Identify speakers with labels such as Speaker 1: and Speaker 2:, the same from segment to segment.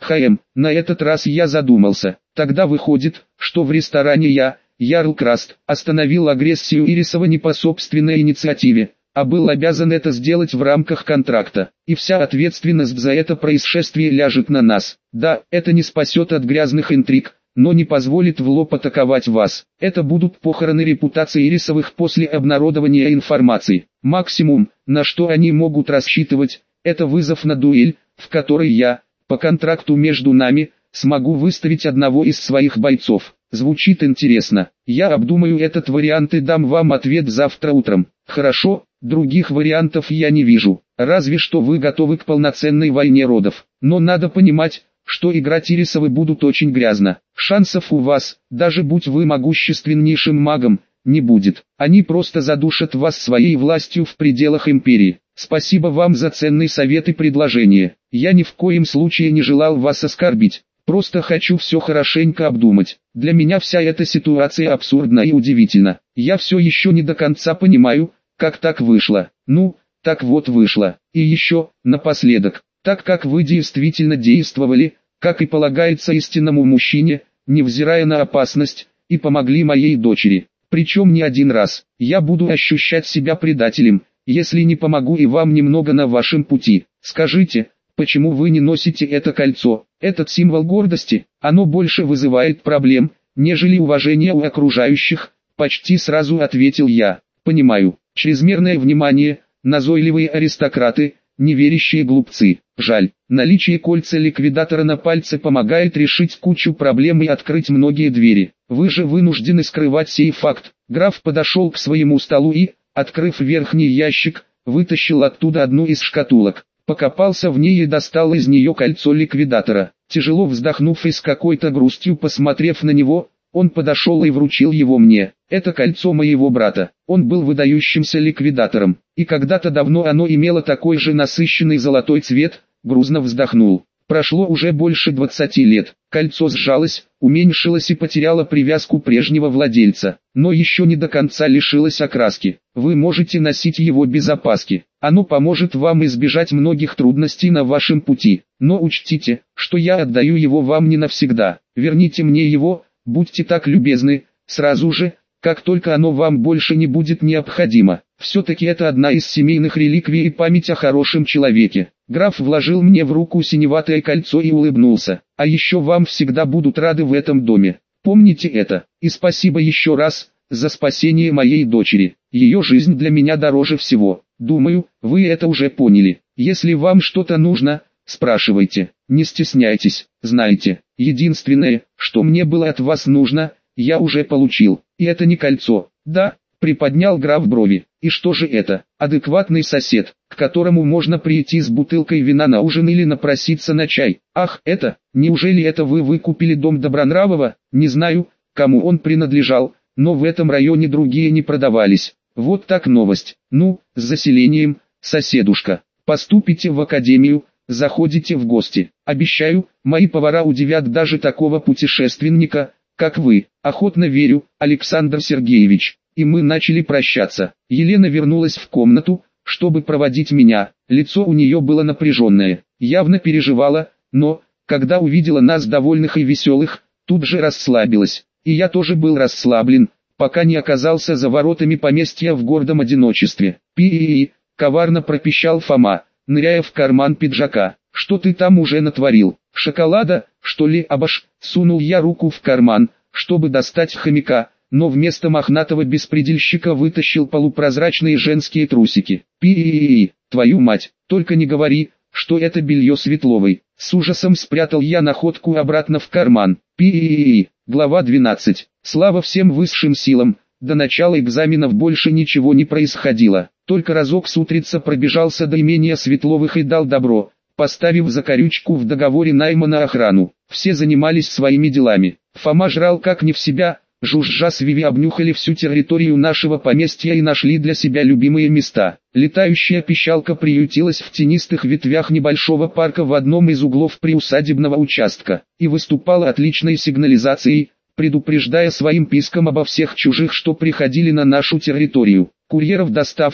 Speaker 1: На этот раз я задумался. Тогда выходит, что в ресторане я, Ярл Краст, остановил агрессию Ирисова не по собственной инициативе, а был обязан это сделать в рамках контракта. И вся ответственность за это происшествие ляжет на нас. Да, это не спасет от грязных интриг, но не позволит в лоб атаковать вас. Это будут похороны репутации Ирисовых после обнародования информации. Максимум, на что они могут рассчитывать, это вызов на дуэль, в которой я, по контракту между нами, смогу выставить одного из своих бойцов. Звучит интересно. Я обдумаю этот вариант и дам вам ответ завтра утром. Хорошо, других вариантов я не вижу. Разве что вы готовы к полноценной войне родов. Но надо понимать, что играть Ирисовы будут очень грязно. Шансов у вас, даже будь вы могущественнейшим магом, не будет. Они просто задушат вас своей властью в пределах империи. Спасибо вам за ценный совет и предложение. Я ни в коем случае не желал вас оскорбить. Просто хочу все хорошенько обдумать. Для меня вся эта ситуация абсурдна и удивительна. Я все еще не до конца понимаю, как так вышло. Ну, так вот вышло. И еще, напоследок, так как вы действительно действовали, как и полагается истинному мужчине, невзирая на опасность, и помогли моей дочери. Причем не один раз. Я буду ощущать себя предателем, если не помогу и вам немного на вашем пути. Скажите, почему вы не носите это кольцо, этот символ гордости? Оно больше вызывает проблем, нежели уважение у окружающих, почти сразу ответил я. Понимаю, чрезмерное внимание, назойливые аристократы, неверящие глупцы. Жаль, наличие кольца ликвидатора на пальце помогает решить кучу проблем и открыть многие двери. Вы же вынуждены скрывать сей факт. Граф подошел к своему столу и, открыв верхний ящик, вытащил оттуда одну из шкатулок. Покопался в ней и достал из нее кольцо ликвидатора. Тяжело вздохнув и с какой-то грустью посмотрев на него, он подошел и вручил его мне. Это кольцо моего брата. Он был выдающимся ликвидатором, и когда-то давно оно имело такой же насыщенный золотой цвет. Грузно вздохнул. Прошло уже больше 20 лет. Кольцо сжалось, уменьшилось и потеряло привязку прежнего владельца, но еще не до конца лишилось окраски. Вы можете носить его без опаски. Оно поможет вам избежать многих трудностей на вашем пути. Но учтите, что я отдаю его вам не навсегда. Верните мне его, будьте так любезны, сразу же, как только оно вам больше не будет необходимо. Все-таки это одна из семейных реликвий и память о хорошем человеке. Граф вложил мне в руку синеватое кольцо и улыбнулся. А еще вам всегда будут рады в этом доме. Помните это. И спасибо еще раз, за спасение моей дочери. Ее жизнь для меня дороже всего. Думаю, вы это уже поняли. Если вам что-то нужно, спрашивайте. Не стесняйтесь. Знаете, единственное, что мне было от вас нужно, я уже получил. И это не кольцо. Да, приподнял граф брови. И что же это? Адекватный сосед, к которому можно прийти с бутылкой вина на ужин или напроситься на чай. Ах, это, неужели это вы выкупили дом Добронравова? Не знаю, кому он принадлежал, но в этом районе другие не продавались. Вот так новость. Ну, с заселением, соседушка. Поступите в академию, заходите в гости. Обещаю, мои повара удивят даже такого путешественника, как вы. Охотно верю, Александр Сергеевич. И мы начали прощаться. Елена вернулась в комнату, чтобы проводить меня. Лицо у нее было напряженное, явно переживала, но, когда увидела нас довольных и веселых, тут же расслабилась. И я тоже был расслаблен, пока не оказался за воротами поместья в гордом одиночестве. Пи-и-и, коварно пропищал Фома, ныряя в карман пиджака. Что ты там уже натворил? Шоколада, что ли? Абаш, сунул я руку в карман, чтобы достать хомяка, но вместо мохнатого беспредельщика вытащил полупрозрачные женские трусики. Пи-и-и, твою мать, только не говори, что это белье Светловой. С ужасом спрятал я находку обратно в карман. Пи-и-и, глава 12. Слава всем высшим силам, до начала экзаменов больше ничего не происходило. Только разок с утреца пробежался до имения Светловых и дал добро, поставив закорючку в договоре найма на охрану. Все занимались своими делами. Фома жрал как не в себя. Жужжа с Виви обнюхали всю территорию нашего поместья и нашли для себя любимые места. Летающая пищалка приютилась в тенистых ветвях небольшого парка в одном из углов приусадебного участка, и выступала отличной сигнализацией, предупреждая своим писком обо всех чужих, что приходили на нашу территорию. Курьеров доставки,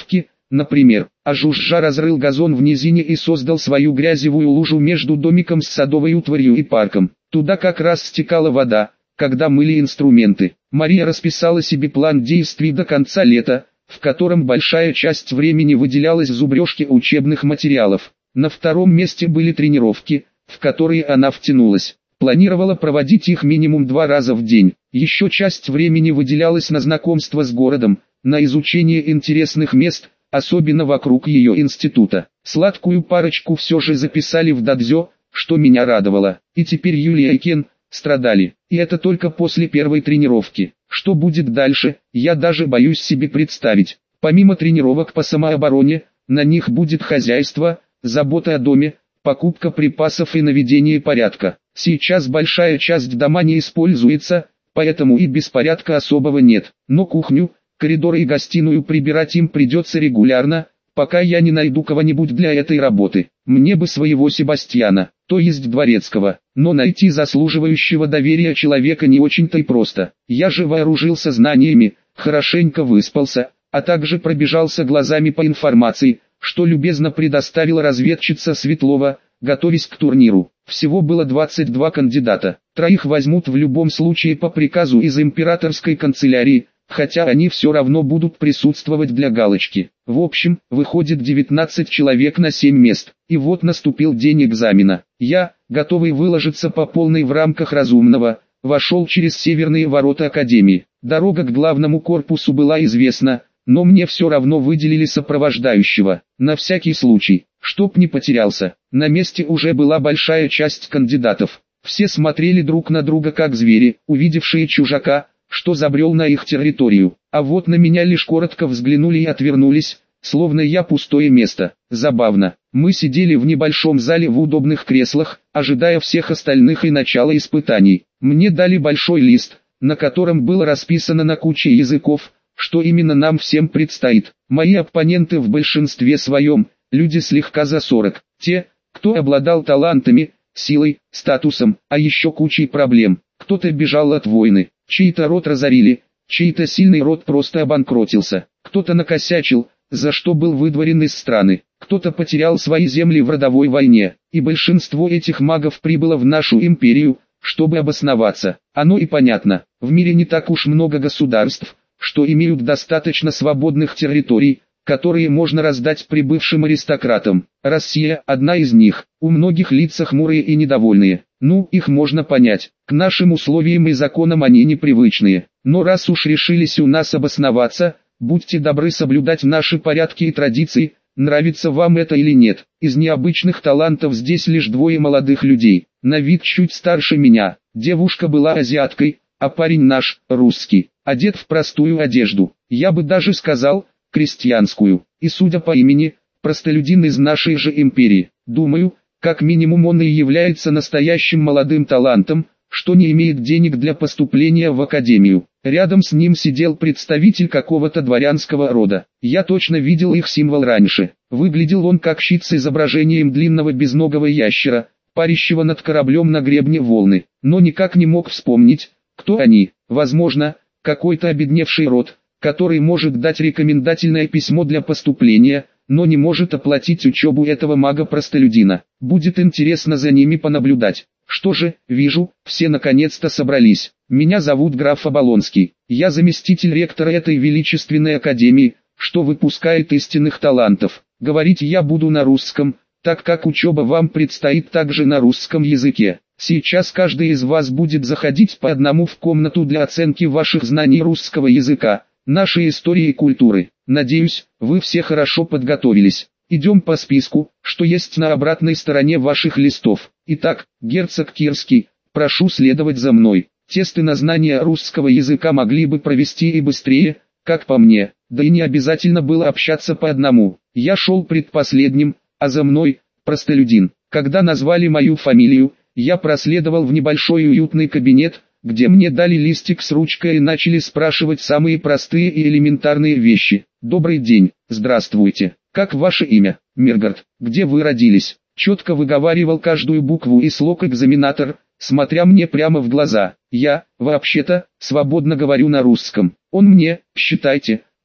Speaker 1: Например, Ажужжа разрыл газон в низине и создал свою грязевую лужу между домиком с садовой утварью и парком. Туда как раз стекала вода, когда мыли инструменты. Мария расписала себе план действий до конца лета, в котором большая часть времени выделялась зубрежке учебных материалов. На втором месте были тренировки, в которые она втянулась. Планировала проводить их минимум 2 раза в день. Еще часть времени выделялась на знакомство с городом, на изучение интересных мест, особенно вокруг ее института. Сладкую парочку все же записали в дадзё, что меня радовало. И теперь Юлия и Кен страдали. И это только после первой тренировки. Что будет дальше, я даже боюсь себе представить. Помимо тренировок по самообороне, на них будет хозяйство, забота о доме, покупка припасов и наведение порядка. Сейчас большая часть дома не используется, поэтому и беспорядка особого нет. Но кухню, коридоры и гостиную прибирать им придется регулярно, пока я не найду кого-нибудь для этой работы. Мне бы своего Себастьяна, то есть Дворецкого, но найти заслуживающего доверия человека не очень-то и просто. Я же вооружился знаниями, хорошенько выспался, а также пробежался глазами по информации, что любезно предоставила разведчица Светлова, готовясь к турниру. Всего было 22 кандидата. 3 возьмут в любом случае по приказу из императорской канцелярии, хотя они все равно будут присутствовать для галочки. В общем, выходит 19 человек на 7 мест. И вот наступил день экзамена. Я, готовый выложиться по полной в рамках разумного, вошел через северные ворота академии. Дорога к главному корпусу была известна, но мне все равно выделили сопровождающего, на всякий случай, чтоб не потерялся. На месте уже была большая часть кандидатов. Все смотрели друг на друга как звери, увидевшие чужака, что забрел на их территорию. А вот на меня лишь коротко взглянули и отвернулись, словно я пустое место. Забавно. Мы сидели в небольшом зале в удобных креслах, ожидая всех остальных и начала испытаний. Мне дали большой лист, на котором было расписано на куче языков, что именно нам всем предстоит. Мои оппоненты в большинстве своем, люди слегка за 40, те, кто обладал талантами, силой, статусом, а еще кучей проблем. Кто-то бежал от войны, чей-то род разорили, чей-то сильный род просто обанкротился, кто-то накосячил, за что был выдворен из страны, кто-то потерял свои земли в родовой войне, и большинство этих магов прибыло в нашу империю, чтобы обосноваться. Оно и понятно, в мире не так уж много государств, что имеют достаточно свободных территорий, которые можно раздать прибывшим аристократам. Россия – одна из них. У многих лица хмурые и недовольные. Ну, их можно понять. К нашим условиям и законам они непривычные. Но раз уж решились у нас обосноваться, будьте добры соблюдать наши порядки и традиции, нравится вам это или нет. Из необычных талантов здесь лишь 2 молодых людей. На вид чуть старше меня. Девушка была азиаткой, а парень наш, русский, одет в простую одежду. Я бы даже сказал, крестьянскую. И судя по имени, простолюдин из нашей же империи. Думаю, как минимум он и является настоящим молодым талантом, что не имеет денег для поступления в академию. Рядом с ним сидел представитель какого-то дворянского рода. Я точно видел их символ раньше. Выглядел он как щит с изображением длинного безногого ящера, парящего над кораблем на гребне волны. Но никак не мог вспомнить, кто они. Возможно, какой-то обедневший род, который может дать рекомендательное письмо для поступления, но не может оплатить учебу этого мага-простолюдина. Будет интересно за ними понаблюдать. Что же, вижу, все наконец-то собрались. Меня зовут граф Оболонский. Я заместитель ректора этой величественной академии, что выпускает истинных талантов. Говорить я буду на русском, так как учеба вам предстоит также на русском языке. Сейчас каждый из вас будет заходить по одному в комнату для оценки ваших знаний русского языка, нашей истории и культуры. Надеюсь, вы все хорошо подготовились. Идем по списку, что есть на обратной стороне ваших листов. Итак, герцог Кирский, прошу следовать за мной. Тесты на знание русского языка могли бы провести и быстрее, как по мне, да и не обязательно было общаться по одному. Я шел предпоследним, а за мной, простолюдин. Когда назвали мою фамилию, я проследовал в небольшой уютный кабинет, где мне дали листик с ручкой и начали спрашивать самые простые и элементарные вещи. Добрый день, здравствуйте, как ваше имя? Миргард. Где вы родились? Четко выговаривал каждую букву и слог экзаменатор, смотря мне прямо в глаза. Я, вообще-то, свободно говорю на русском. Он мне, считайте,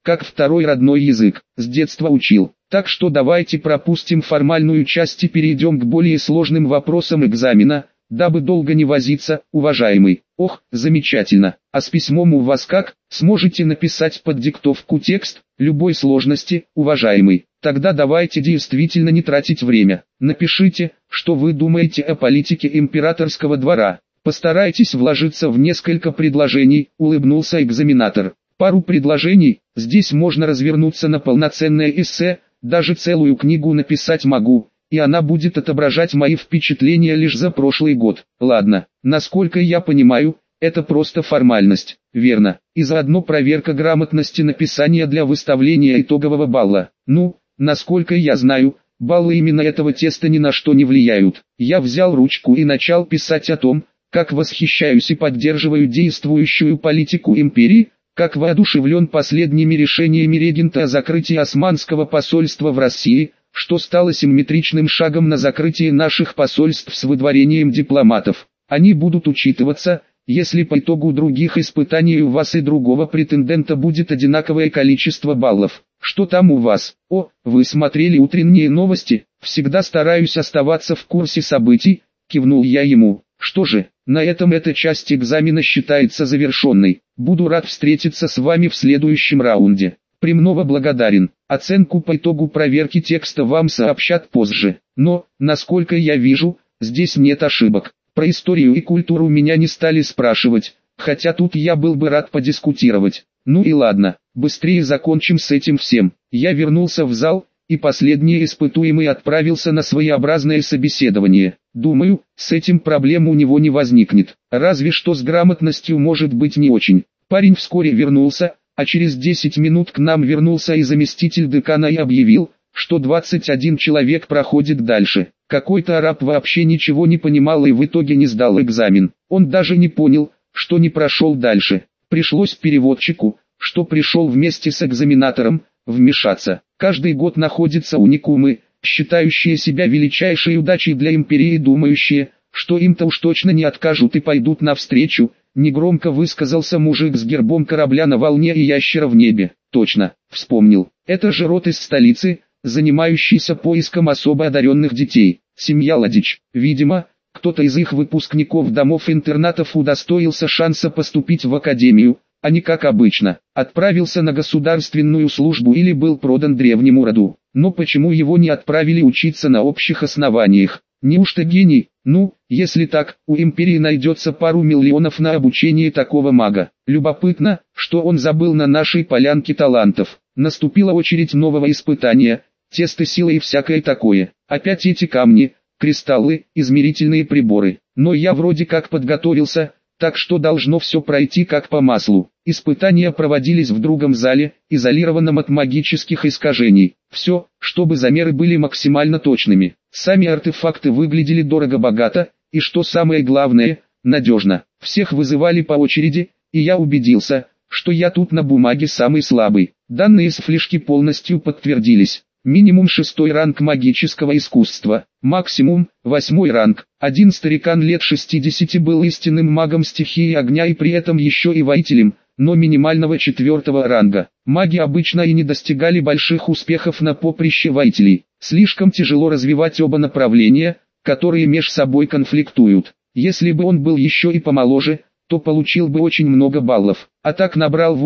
Speaker 1: как второй родной язык, с детства учил. Так что давайте пропустим формальную часть и перейдем к более сложным вопросам экзамена, дабы долго не возиться, уважаемый. Ох, замечательно. А с письмом у вас как? Сможете написать под диктовку текст, любой сложности, уважаемый? Тогда давайте действительно не тратить время. Напишите, что вы думаете о политике императорского двора. Постарайтесь вложиться в несколько предложений, улыбнулся экзаменатор. Пару предложений, здесь можно развернуться на полноценное эссе, даже целую книгу написать могу, и она будет отображать мои впечатления лишь за прошлый год. Ладно, насколько я понимаю, это просто формальность, верно, и заодно проверка грамотности написания для выставления итогового балла. Ну, насколько я знаю, баллы именно этого теста ни на что не влияют. Я взял ручку и начал писать о том, как восхищаюсь и поддерживаю действующую политику империи, как воодушевлен последними решениями регента о закрытии османского посольства в России, что стало симметричным шагом на закрытие наших посольств с выдворением дипломатов. Они будут учитываться, если по итогу других испытаний у вас и другого претендента будет одинаковое количество баллов. Что там у вас? О, вы смотрели утренние новости? Всегда стараюсь оставаться в курсе событий, кивнул я ему. Что же, на этом эта часть экзамена считается завершенной. Буду рад встретиться с вами в следующем раунде. Премного благодарен. Оценку по итогу проверки текста вам сообщат позже. Но, насколько я вижу, здесь нет ошибок. Про историю и культуру меня не стали спрашивать, хотя тут я был бы рад подискутировать. Ну и ладно, быстрее закончим с этим всем. Я вернулся в зал, и последний испытуемый отправился на своеобразное собеседование. Думаю, с этим проблем у него не возникнет, разве что с грамотностью может быть не очень. Парень вскоре вернулся, а через 10 минут к нам вернулся и заместитель декана и объявил, что 21 человек проходит дальше. Какой-то араб вообще ничего не понимал и в итоге не сдал экзамен. Он даже не понял, что не прошел дальше. Пришлось переводчику, что пришел вместе с экзаменатором, вмешаться. Каждый год находятся уникумы, считающие себя величайшей удачей для империи и думающие, что им-то уж точно не откажут и пойдут навстречу. Негромко высказался мужик с гербом корабля на волне и ящера в небе. Точно, вспомнил. Это же род из столицы, занимающийся поиском особо одаренных детей. Семья Ладич. Видимо, кто-то из их выпускников домов-интернатов удостоился шанса поступить в академию, а не как обычно, отправился на государственную службу или был продан древнему роду. Но почему его не отправили учиться на общих основаниях? Неужто гений? Ну, если так, у империи найдется пару миллионов на обучение такого мага. Любопытно, что он забыл на нашей полянке талантов. Наступила очередь нового испытания, тесты силы и всякое такое. Опять эти камни, кристаллы, измерительные приборы. Но я вроде как подготовился, так что должно все пройти как по маслу. Испытания проводились в другом зале, изолированном от магических искажений. Все, чтобы замеры были максимально точными. Сами артефакты выглядели дорого-богато, и что самое главное, надежно. Всех вызывали по очереди, и я убедился, что я тут на бумаге самый слабый. Данные с флешки полностью подтвердились. Минимум 6-й ранг магического искусства, максимум 8-й ранг. Один старикан лет 60 был истинным магом стихии огня и при этом еще и воителем, но минимального 4-го ранга. Маги обычно и не достигали больших успехов на поприще воителей. Слишком тяжело развивать оба направления, которые меж собой конфликтуют. Если бы он был еще и помоложе, то получил бы очень много баллов. А так набрал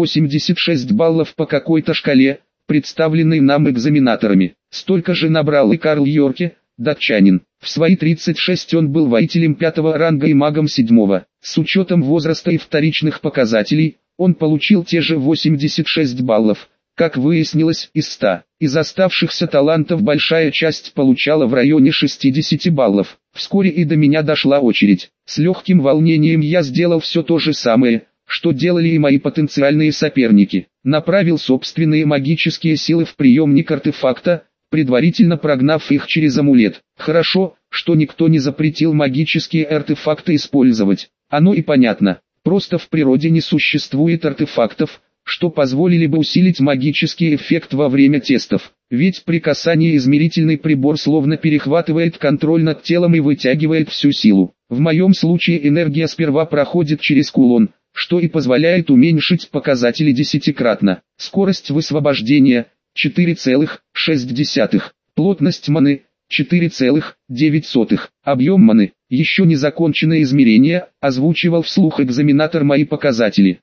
Speaker 1: 86 баллов по какой-то шкале, представленный нам экзаменаторами. Столько же набрал и Карл Йорке, датчанин. В свои 36 он был воителем 5-го ранга и магом 7-го. С учетом возраста и вторичных показателей, он получил те же 86 баллов, как выяснилось, из 100. Из оставшихся талантов большая часть получала в районе 60 баллов. Вскоре и до меня дошла очередь. С легким волнением я сделал все то же самое, что делали и мои потенциальные соперники. Направил собственные магические силы в приемник артефакта, предварительно прогнав их через амулет. Хорошо, что никто не запретил магические артефакты использовать. Оно и понятно. Просто в природе не существует артефактов, что позволили бы усилить магический эффект во время тестов. Ведь при касании измерительный прибор словно перехватывает контроль над телом и вытягивает всю силу. В моем случае энергия сперва проходит через кулон, что и позволяет уменьшить показатели десятикратно. Скорость высвобождения 4,6. Плотность маны 4,9. Объем маны. Еще не законченное измерение, озвучивал вслух экзаменатор мои показатели.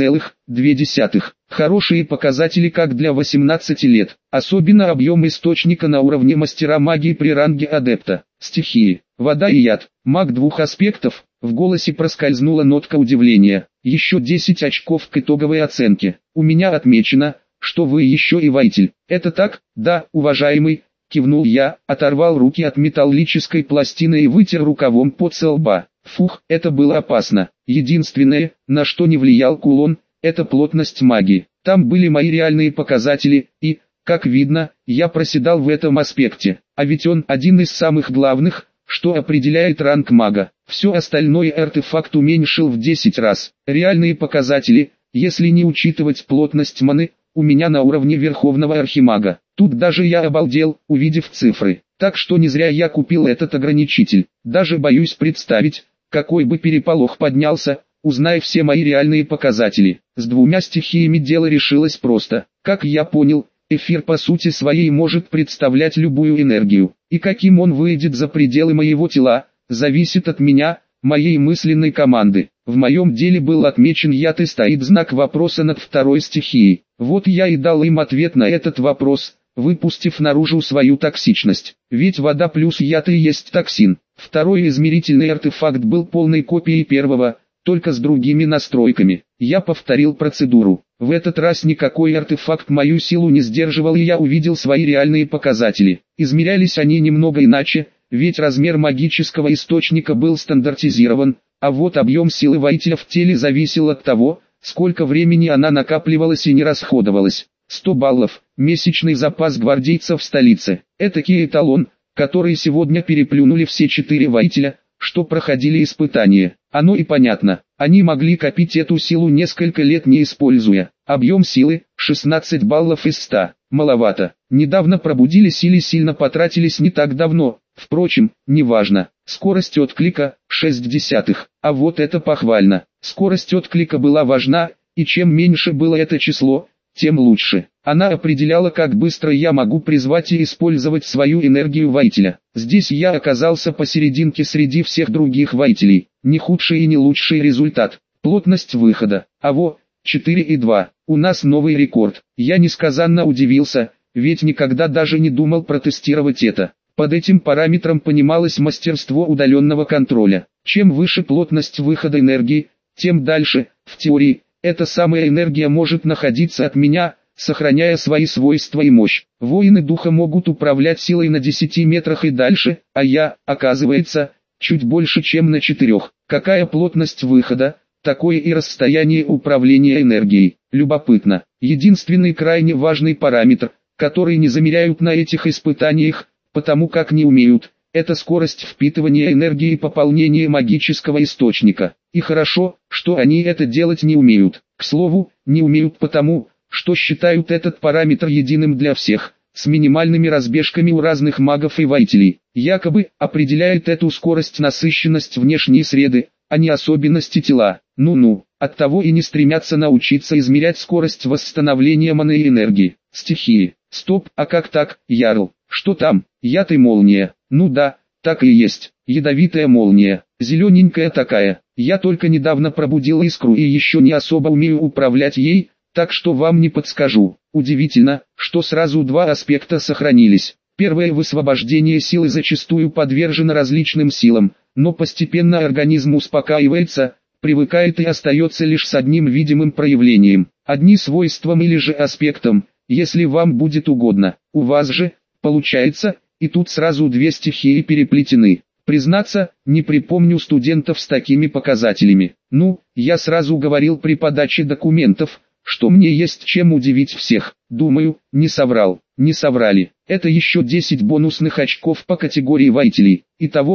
Speaker 1: 5,2. Хорошие показатели как для 18 лет. Особенно объем источника на уровне мастера магии при ранге адепта. Стихии. Вода и яд. Маг двух аспектов. В голосе проскользнула нотка удивления. Еще 10 очков к итоговой оценке. У меня отмечено, что вы еще и воитель. Это так? Да, уважаемый. Кивнул я, оторвал руки от металлической пластины и вытер рукавом пот со лба. Фух, это было опасно. Единственное, на что не влиял кулон, это плотность магии. Там были мои реальные показатели, и, как видно, я проседал в этом аспекте. А ведь он один из самых главных, что определяет ранг мага. Все остальное артефакт уменьшил в 10 раз. Реальные показатели, если не учитывать плотность маны, у меня на уровне Верховного Архимага. Тут даже я обалдел, увидев цифры. Так что не зря я купил этот ограничитель. Даже боюсь представить, какой бы переполох поднялся, узная все мои реальные показатели. С двумя стихиями дело решилось просто. Как я понял, эфир по сути своей может представлять любую энергию. И каким он выйдет за пределы моего тела, зависит от меня, моей мысленной команды. В моем деле был отмечен яд и стоит знак вопроса над второй стихией. Вот я и дал им ответ на этот вопрос, выпустив наружу свою токсичность. Ведь вода плюс яд и есть токсин. Второй измерительный артефакт был полной копией первого, только с другими настройками. Я повторил процедуру. В этот раз никакой артефакт мою силу не сдерживал, и я увидел свои реальные показатели. Измерялись они немного иначе, ведь размер магического источника был стандартизирован, а вот объем силы воителя в теле зависел от того, сколько времени она накапливалась и не расходовалась. 100 баллов, месячный запас гвардейцев в столице. Этакий эталон, который сегодня переплюнули все 4 воителя, что проходили испытания. Оно и понятно, они могли копить эту силу несколько лет не используя. Объем силы 16 баллов из 100. Маловато. Недавно пробудились или сильно потратились не так давно. Впрочем, неважно. Скорость отклика 0,6. А вот это похвально. Скорость отклика была важна, и чем меньше было это число, тем лучше. Она определяла, как быстро я могу призвать и использовать свою энергию воителя. Здесь я оказался посерединке среди всех других воителей. Не худший и не лучший результат. Плотность выхода. Аво, 4,2. У нас новый рекорд. Я несказанно удивился, ведь никогда даже не думал протестировать это. Под этим параметром понималось мастерство удаленного контроля. Чем выше плотность выхода энергии, тем дальше, в теории, эта самая энергия может находиться от меня, сохраняя свои свойства и мощь. Воины духа могут управлять силой на 10 метрах и дальше, а я, оказывается, чуть больше, чем на 4. Какая плотность выхода, такое и расстояние управления энергией. Любопытно. Единственный крайне важный параметр, который не замеряют на этих испытаниях, потому как не умеют, это скорость впитывания энергии и пополнения магического источника. И хорошо, что они это делать не умеют. К слову, не умеют потому, что считают этот параметр единым для всех, с минимальными разбежками у разных магов и воителей. Якобы, определяет эту скорость насыщенность внешней среды, а не особенности тела. Ну-ну, оттого и не стремятся научиться измерять скорость восстановления маны и энергии. Стихии. Стоп, а как так, Ярл? Что там? Яд и молния. Ну да, так и есть. Ядовитая молния. Зелененькая такая. Я только недавно пробудил искру и еще не особо умею управлять ей, так что вам не подскажу. Удивительно, что сразу два аспекта сохранились. Первое, высвобождение силы зачастую подвержено различным силам, но постепенно организм успокаивается, привыкает и остается лишь с одним видимым проявлением. Одни свойством или же аспектом, если вам будет угодно. У вас же, получается, и тут сразу две стихии переплетены. Признаться, не припомню студентов с такими показателями. Ну, я сразу говорил при подаче документов, что мне есть чем удивить всех. Думаю, не соврал. Не соврали. Это еще 10 бонусных очков по категории воителей. Итого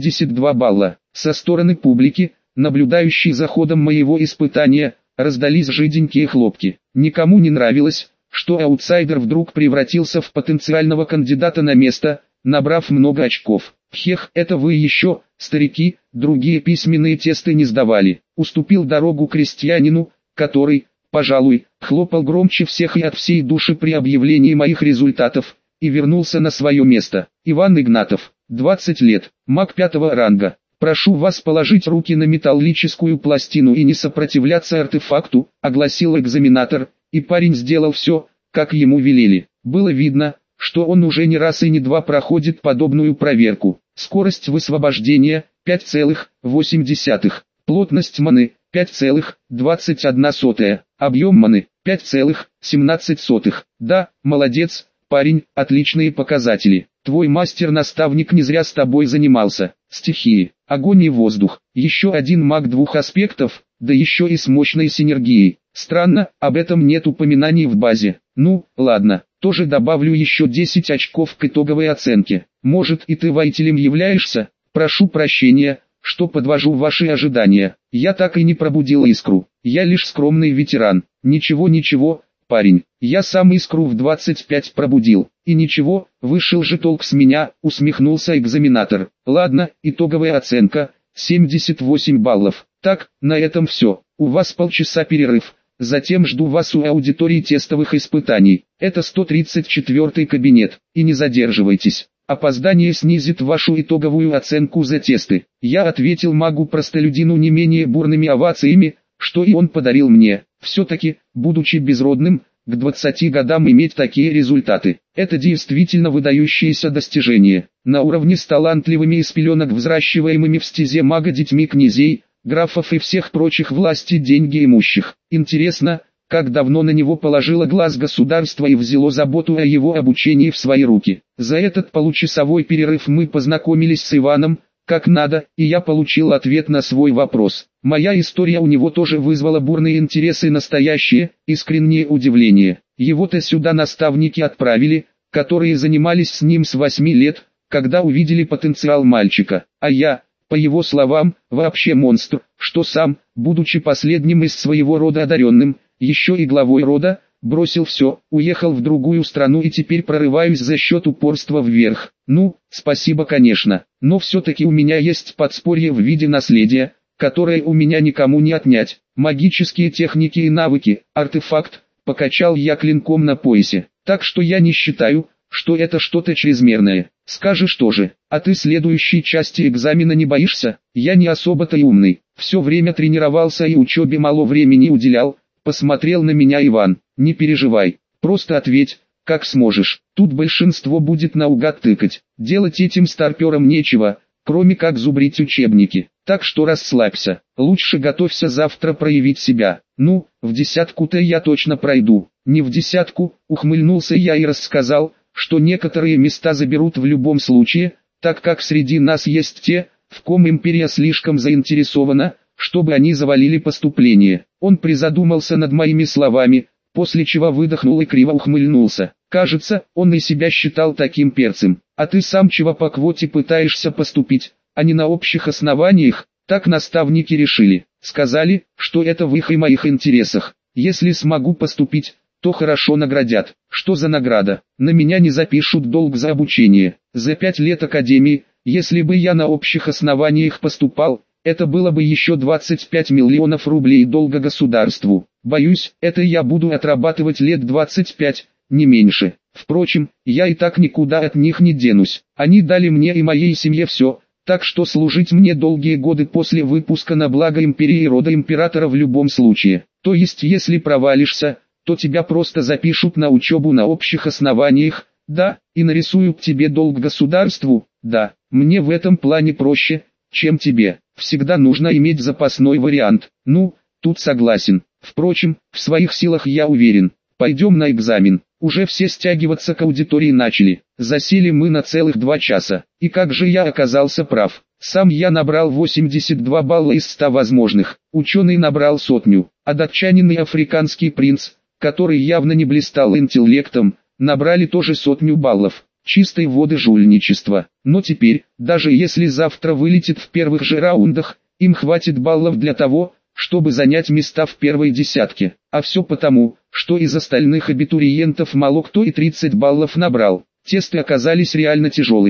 Speaker 1: 82 балла. Со стороны публики, наблюдающей за ходом моего испытания, раздались жиденькие хлопки. Никому не нравилось, что аутсайдер вдруг превратился в потенциального кандидата на место, набрав много очков. Хех, это вы еще, старики, другие письменные тесты не сдавали. Уступил дорогу крестьянину, который, пожалуй, хлопал громче всех и от всей души при объявлении моих результатов, и вернулся на свое место. Иван Игнатов, 20 лет, маг 5-го ранга. «Прошу вас положить руки на металлическую пластину и не сопротивляться артефакту», огласил экзаменатор, и парень сделал все, как ему велели. Было видно, что он уже не раз и не два проходит подобную проверку. Скорость высвобождения 5,8, плотность маны 5,21, объем маны 5,17. Да, молодец, парень, отличные показатели. Твой мастер-наставник не зря с тобой занимался. Стихии, огонь и воздух. Еще один маг двух аспектов, да еще и с мощной синергией. Странно, об этом нет упоминаний в базе. Ну, ладно, тоже добавлю еще 10 очков к итоговой оценке. Может и ты воителем являешься? Прошу прощения, что подвожу ваши ожидания. Я так и не пробудил искру. Я лишь скромный ветеран. Ничего, парень, я сам искру в 25 пробудил. И ничего, вышел же толк с меня, усмехнулся экзаменатор. Ладно, итоговая оценка, 78 баллов. Так, на этом все. У вас полчаса перерыв. Затем жду вас у аудитории тестовых испытаний. Это 134 кабинет. И не задерживайтесь. Опоздание снизит вашу итоговую оценку за тесты. Я ответил магу-простолюдину не менее бурными овациями, что и он подарил мне. Все-таки, будучи безродным, к 20 годам иметь такие результаты. Это действительно выдающееся достижение. На уровне с талантливыми из пеленок взращиваемыми в стезе мага детьми князей, графов и всех прочих власти деньги имущих. Интересно, как давно на него положило глаз государство и взяло заботу о его обучении в свои руки. За этот получасовой перерыв мы познакомились с Иваном, как надо, и я получил ответ на свой вопрос. Моя история у него тоже вызвала бурный интерес и настоящее, искреннее удивление. Его-то сюда наставники отправили, которые занимались с ним с 8 лет, когда увидели потенциал мальчика. А я, по его словам, вообще монстр, что сам, будучи последним из своего рода одаренным, еще и главой рода, бросил все, уехал в другую страну и теперь прорываюсь за счет упорства вверх. Ну, спасибо конечно, но все-таки у меня есть подспорье в виде наследия, которое у меня никому не отнять. Магические техники и навыки, артефакт, покачал я клинком на поясе. Так что я не считаю, что это что-то чрезмерное. Скажешь тоже, а ты следующей части экзамена не боишься? Я не особо-то и умный, все время тренировался и учебе мало времени уделял. Посмотрел на меня Иван. Не переживай, просто ответь, как сможешь. Тут большинство будет наугад тыкать. Делать этим старперам нечего, кроме как зубрить учебники. Так что расслабься. Лучше готовься завтра проявить себя. Ну, в 10-ку-то я точно пройду. Не в 10-ку, ухмыльнулся я и рассказал, что некоторые места заберут в любом случае, так как среди нас есть те, в ком империя слишком заинтересована, чтобы они завалили поступление. Он призадумался над моими словами, после чего выдохнул и криво ухмыльнулся. Кажется, он и себя считал таким перцем. А ты сам чего по квоте пытаешься поступить, а не на общих основаниях? Так наставники решили. Сказали, что это в их и моих интересах. Если смогу поступить, то хорошо наградят. Что за награда? На меня не запишут долг за обучение. За 5 лет академии, если бы я на общих основаниях поступал, это было бы еще 25 миллионов рублей долга государству. Боюсь, это я буду отрабатывать лет 25, не меньше. Впрочем, я и так никуда от них не денусь. Они дали мне и моей семье все, так что служить мне долгие годы после выпуска на благо империи и рода императора в любом случае. То есть если провалишься, то тебя просто запишут на учебу на общих основаниях, да, и нарисуют тебе долг государству, да. Мне в этом плане проще, чем тебе. Всегда нужно иметь запасной вариант. Ну, тут согласен. Впрочем, в своих силах я уверен. Пойдем на экзамен. Уже все стягиваться к аудитории начали. Засели мы на целых 2 часа. И как же я оказался прав. Сам я набрал 82 балла из 100 возможных. Ученый набрал 100. А датчанин и африканский принц, который явно не блистал интеллектом, набрали тоже 100 баллов. Чистой воды жульничество. Но теперь, даже если завтра вылетит в первых же раундах, им хватит баллов для того, чтобы занять места в первой десятке. А все потому, что из остальных абитуриентов мало кто и 30 баллов набрал. Тесты оказались реально тяжелыми.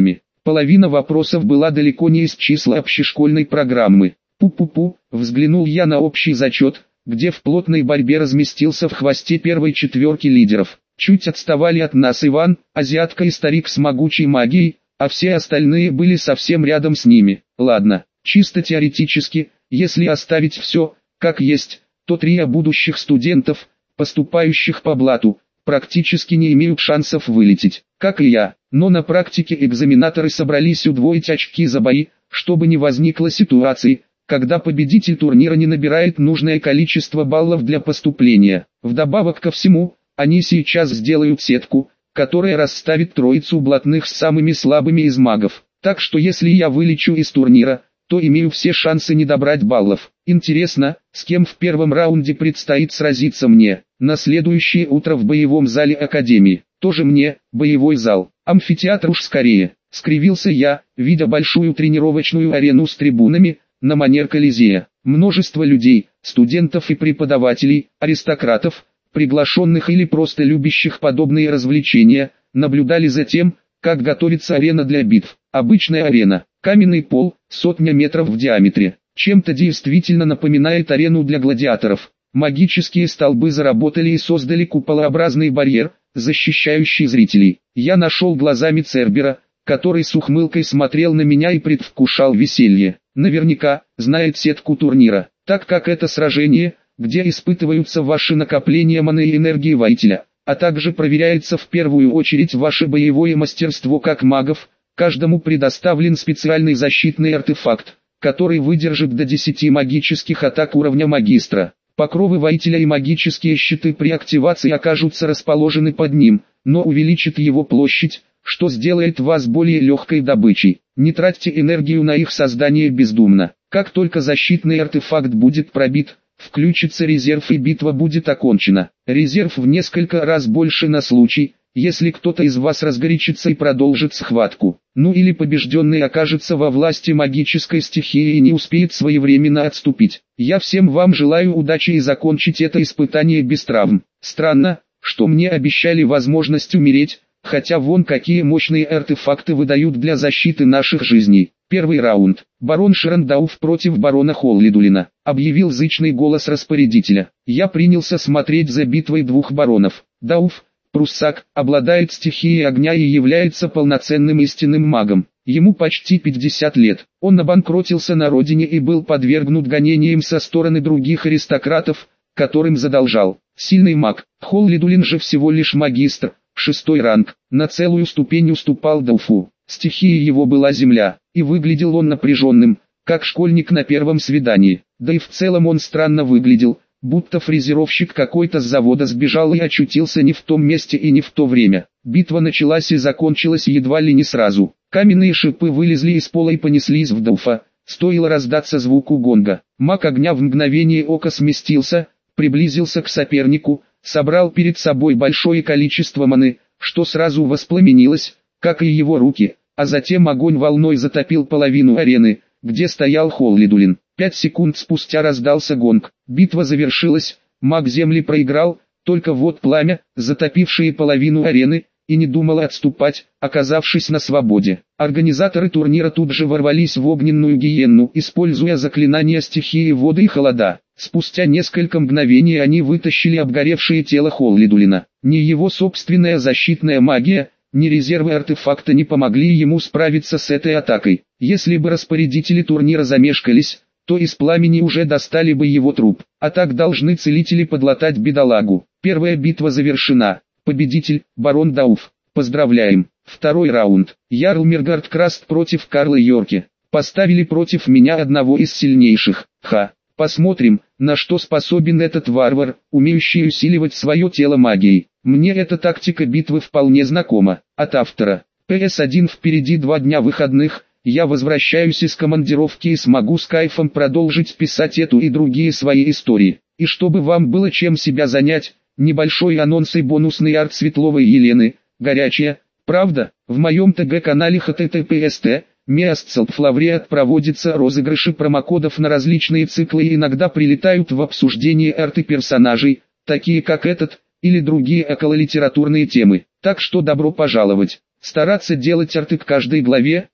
Speaker 1: Половина вопросов была далеко не из числа общешкольной программы. Пу-пу-пу, взглянул я на общий зачет, где в плотной борьбе разместился в хвосте первой четверки лидеров. Чуть отставали от нас Иван, азиатка и старик с могучей магией, а все остальные были совсем рядом с ними. Ладно, чисто теоретически, если оставить все, как есть, то трио будущих студентов, поступающих по блату, практически не имеют шансов вылететь, как и я. Но на практике экзаменаторы собрались удвоить очки за бои, чтобы не возникло ситуации, когда победитель турнира не набирает нужное количество баллов для поступления. Вдобавок ко всему, они сейчас сделают сетку, которая расставит троицу блатных с самыми слабыми из магов. Так что если я вылечу из турнира, то имею все шансы не добрать баллов. Интересно, с кем в первом раунде предстоит сразиться мне. На следующее утро в боевом зале Академии. Тоже мне, боевой зал. Амфитеатр уж скорее. Скривился я, видя большую тренировочную арену с трибунами, на манер Колизея. Множество людей, студентов и преподавателей, аристократов, приглашенных или просто любящих подобные развлечения, наблюдали за тем, как готовится арена для битв. Обычная арена, каменный пол, 100 метров в диаметре, чем-то действительно напоминает арену для гладиаторов. Магические столбы заработали и создали куполообразный барьер, защищающий зрителей. Я нашел глазами Цербера, который с ухмылкой смотрел на меня и предвкушал веселье. Наверняка, знает сетку турнира, так как это сражение, где испытываются ваши накопления маны и энергии воителя, а также проверяется в первую очередь ваше боевое мастерство как магов. Каждому предоставлен специальный защитный артефакт, который выдержит до 10 магических атак уровня магистра. Покровы воителя и магические щиты при активации окажутся расположены под ним, но увеличит его площадь, что сделает вас более легкой добычей. Не тратьте энергию на их создание бездумно. Как только защитный артефакт будет пробит, включится резерв и битва будет окончена. Резерв в несколько раз больше на случай, если кто-то из вас разгорячится и продолжит схватку. Ну или побежденный окажется во власти магической стихии и не успеет своевременно отступить. Я всем вам желаю удачи и закончить это испытание без травм. Странно, что мне обещали возможность умереть, хотя вон какие мощные артефакты выдают для защиты наших жизней. Первый раунд. Барон Шерандауф против барона Холлидулина, объявил зычный голос распорядителя. Я принялся смотреть за битвой двух баронов. Дауф, пруссак, обладает стихией огня и является полноценным истинным магом. Ему почти 50 лет. Он обанкротился на родине и был подвергнут гонениям со стороны других аристократов, которым задолжал. Сильный маг. Холлидулин же всего лишь магистр, 6-й ранг, на целую ступень уступал Дауфу. Стихией его была земля, и выглядел он напряженным, как школьник на первом свидании. Да и в целом он странно выглядел, будто фрезеровщик какой-то с завода сбежал и очутился не в том месте и не в то время. Битва началась и закончилась едва ли не сразу. Каменные шипы вылезли из пола и понеслись в Дауфа. Стоило раздаться звуку гонга. Маг огня в мгновение ока сместился, приблизился к сопернику, собрал перед собой большое количество маны, что сразу воспламенилось, как и его руки, а затем огонь волной затопил половину арены, где стоял Холлидулин. 5 секунд спустя раздался гонг, битва завершилась, маг земли проиграл, только вот пламя, затопившее половину арены, и не думало отступать, оказавшись на свободе. Организаторы турнира тут же ворвались в огненную гиенну, используя заклинания стихии воды и холода. Спустя несколько мгновений они вытащили обгоревшее тело Холлидулина. Ни его собственная защитная магия, ни резервы артефакта не помогли ему справиться с этой атакой. Если бы распорядители турнира замешкались, то из пламени уже достали бы его труп. А так должны целители подлатать бедолагу. Первая битва завершена. Победитель, барон Дауф. Поздравляем. Второй раунд. Ярл Миргард Краст против Карла Йорки. Поставили против меня одного из сильнейших. Посмотрим, на что способен этот варвар, умеющий усиливать свое тело магией. Мне эта тактика битвы вполне знакома. От автора. PS1 впереди 2 дня выходных. Я возвращаюсь из командировки и смогу с кайфом продолжить писать эту и другие свои истории. И чтобы вам было чем себя занять, небольшой анонс и бонусный арт Светловой Елены, горячая, правда, в моем ТГ-канале https://t, Местцелфлавриат проводятся розыгрыши промокодов на различные циклы и иногда прилетают в обсуждение арты персонажей, такие как этот, или другие окололитературные темы. Так что добро пожаловать. Стараться делать арты к каждой главе,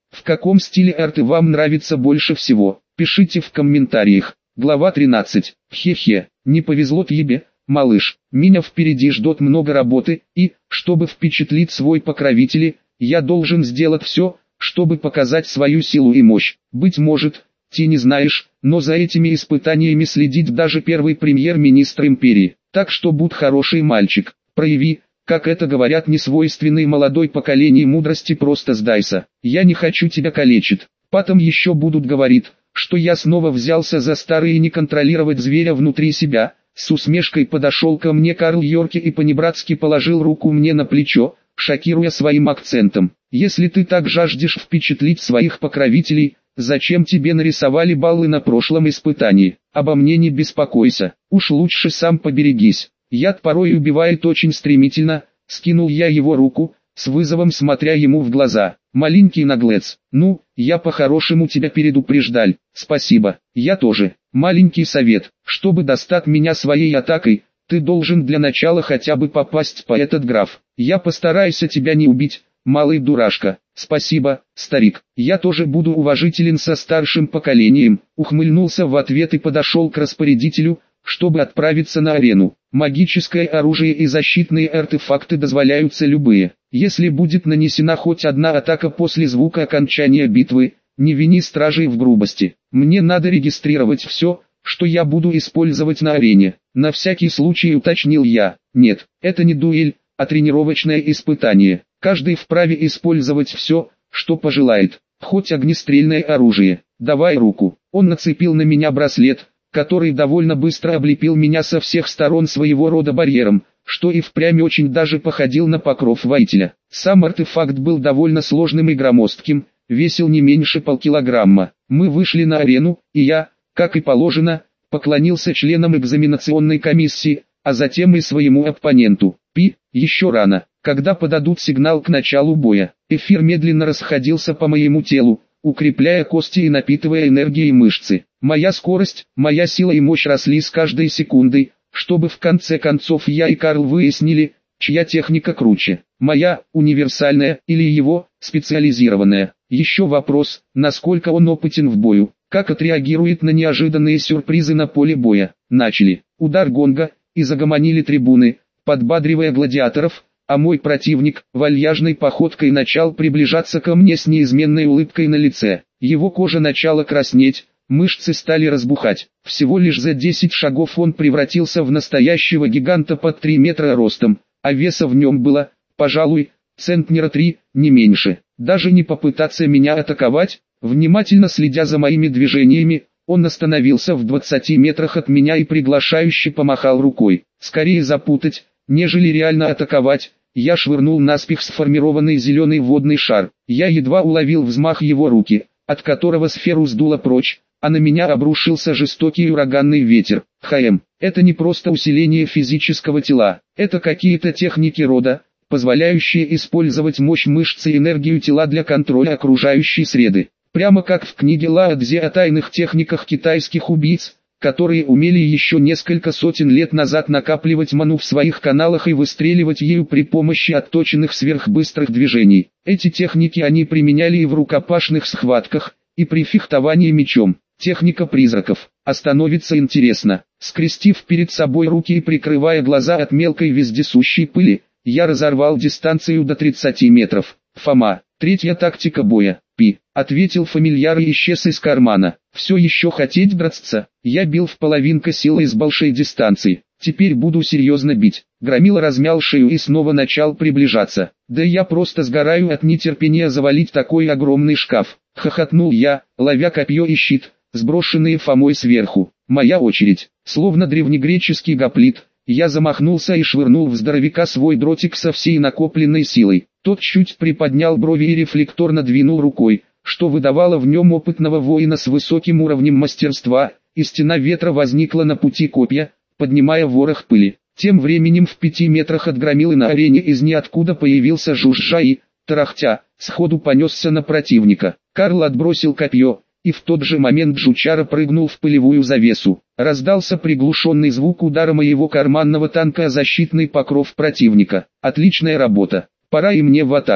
Speaker 1: В каком стиле арты вам нравится больше всего? Пишите в комментариях. Глава 13. Хе-хе, не повезло тебе, малыш. Меня впереди ждет много работы, и, чтобы впечатлить свой покровителей, я должен сделать все, чтобы показать свою силу и мощь. Быть может, ты не знаешь, но за этими испытаниями следит даже первый премьер-министр империи. Так что будь хороший мальчик, прояви, как это говорят несвойственной молодой поколению мудрости, просто сдайся. Я не хочу тебя калечить. Потом еще будут говорить, что я снова взялся за старые и не контролировать зверя внутри себя. С усмешкой подошел ко мне Карл Йорки и понебратски положил руку мне на плечо, шокируя своим акцентом. Если ты так жаждешь впечатлить своих покровителей, зачем тебе нарисовали баллы на прошлом испытании? Обо мне не беспокойся, уж лучше сам поберегись. Яд порой убивает очень стремительно, скинул я его руку, с вызовом смотря ему в глаза. Маленький наглец, ну, я по-хорошему тебя предупреждал, спасибо, я тоже. Маленький совет, чтобы достать меня своей атакой, ты должен для начала хотя бы попасть по этот граф. Я постараюсь тебя не убить, малый дурашка. Спасибо, старик, я тоже буду уважителен со старшим поколением. Ухмыльнулся в ответ и подошел к распорядителю, чтобы отправиться на арену. Магическое оружие и защитные артефакты дозволяются любые. Если будет нанесена хоть одна атака после звука окончания битвы, не вини стражей в грубости. Мне надо регистрировать все, что я буду использовать на арене. На всякий случай уточнил я. Нет, это не дуэль, а тренировочное испытание. Каждый вправе использовать все, что пожелает, хоть огнестрельное оружие. Давай руку. Он нацепил на меня браслет, который довольно быстро облепил меня со всех сторон своего рода барьером, что и впрямь очень даже походил на покров воителя. Сам артефакт был довольно сложным и громоздким, весил не меньше полкилограмма. Мы вышли на арену, и я, как и положено, поклонился членам экзаменационной комиссии, а затем и своему оппоненту. Еще рано. Когда подадут сигнал к началу боя, эфир медленно расходился по моему телу, укрепляя кости и напитывая энергией мышцы. Моя скорость, моя сила и мощь росли с каждой секундой, чтобы в конце концов я и Карл выяснили, чья техника круче. Моя, универсальная, или его, специализированная. Еще вопрос, насколько он опытен в бою, как отреагирует на неожиданные сюрпризы на поле боя. Начали. Удар гонга, и загомонили трибуны, подбадривая гладиаторов, а мой противник, вальяжной походкой начал приближаться ко мне с неизменной улыбкой на лице. Его кожа начала краснеть, мышцы стали разбухать. Всего лишь за 10 шагов он превратился в настоящего гиганта под 3 метра ростом, а веса в нем было, пожалуй, центнера 3, не меньше. Даже не попытаться меня атаковать, внимательно следя за моими движениями, он остановился в 20 метрах от меня и приглашающе помахал рукой. Скорее запутать, нежели реально атаковать. Я швырнул наспех сформированный зеленый водный шар. Я едва уловил взмах его руки, от которого сферу сдуло прочь, а на меня обрушился жестокий ураганный ветер. Это не просто усиление физического тела, это какие-то техники рода, позволяющие использовать мощь мышц и энергию тела для контроля окружающей среды. Прямо как в книге Лао Цзэ о тайных техниках китайских убийц, которые умели еще несколько сотен лет назад накапливать ману в своих каналах и выстреливать ею при помощи отточенных сверхбыстрых движений. Эти техники они применяли и в рукопашных схватках, и при фехтовании мечом. Техника призраков. А становится интересно. Скрестив перед собой руки и прикрывая глаза от мелкой вездесущей пыли, я разорвал дистанцию до 30 метров. Фома. Третья тактика боя. Ответил фамильяр и исчез из кармана. Все еще хотеть драться? Я бил в половинку силы с большой дистанции. Теперь буду серьезно бить. Громила размял шею и снова начал приближаться. Да я просто сгораю от нетерпения завалить такой огромный шкаф. Хохотнул я, ловя копье и щит, сброшенные Фомой сверху. Моя очередь. Словно древнегреческий гоплит, я замахнулся и швырнул в здоровяка свой дротик со всей накопленной силой. Тот чуть приподнял брови и рефлекторно двинул рукой, что выдавало в нем опытного воина с высоким уровнем мастерства, и стена ветра возникла на пути копья, поднимая ворох пыли. Тем временем в 5 метрах от громилы на арене из ниоткуда появился жужжа и, тарахтя, сходу понесся на противника. Карл отбросил копье, и в тот же момент жучара прыгнул в пылевую завесу. Раздался приглушенный звук удара моего карманного танка о защитный покров противника. Отличная работа. Пора и мне в атаку.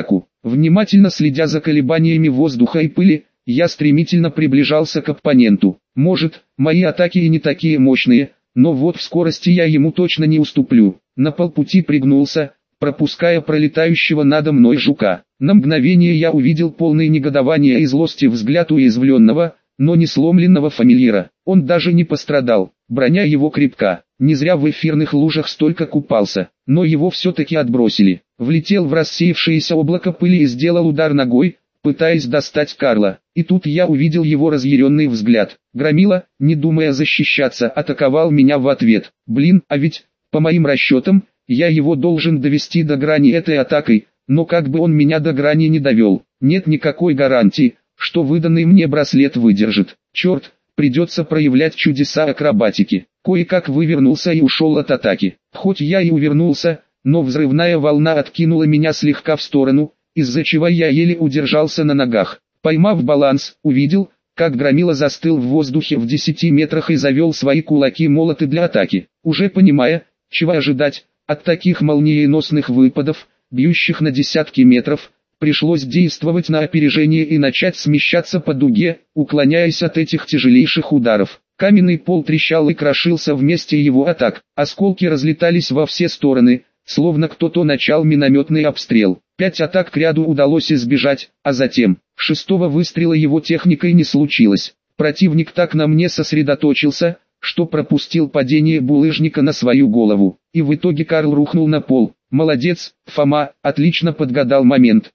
Speaker 1: Внимательно следя за колебаниями воздуха и пыли, я стремительно приближался к оппоненту. Может, мои атаки и не такие мощные, но вот в скорости я ему точно не уступлю. На полпути пригнулся, пропуская пролетающего надо мной жука. На мгновение я увидел полное негодование и злости взгляд уязвленного, но не сломленного фамильяра. Он даже не пострадал, броня его крепка. Не зря в эфирных лужах столько купался, но его все-таки отбросили. Влетел в рассеявшееся облако пыли и сделал удар ногой, пытаясь достать Карла. И тут я увидел его разъяренный взгляд. Громила, не думая защищаться, атаковал меня в ответ. Блин, а ведь, по моим расчетам, я его должен довести до грани этой атакой, но как бы он меня до грани не довел. Нет никакой гарантии, что выданный мне браслет выдержит. Черт, придется проявлять чудеса акробатики. Кое-как вывернулся и ушел от атаки. Хоть я и увернулся, но взрывная волна откинула меня слегка в сторону, из-за чего я еле удержался на ногах. Поймав баланс, увидел, как Громила застыл в воздухе в 10 метрах и завел свои кулаки-молоты для атаки. Уже понимая, чего ожидать, от таких молниеносных выпадов, бьющих на десятки метров, пришлось действовать на опережение и начать смещаться по дуге, уклоняясь от этих тяжелейших ударов. Каменный пол трещал и крошился вместе его атак, осколки разлетались во все стороны, словно кто-то начал минометный обстрел. 5 атак кряду удалось избежать, а затем, 6-го выстрела его техникой не случилось. Противник так на мне сосредоточился, что пропустил падение булыжника на свою голову, и в итоге Карл рухнул на пол. Молодец, Фома, отлично подгадал момент.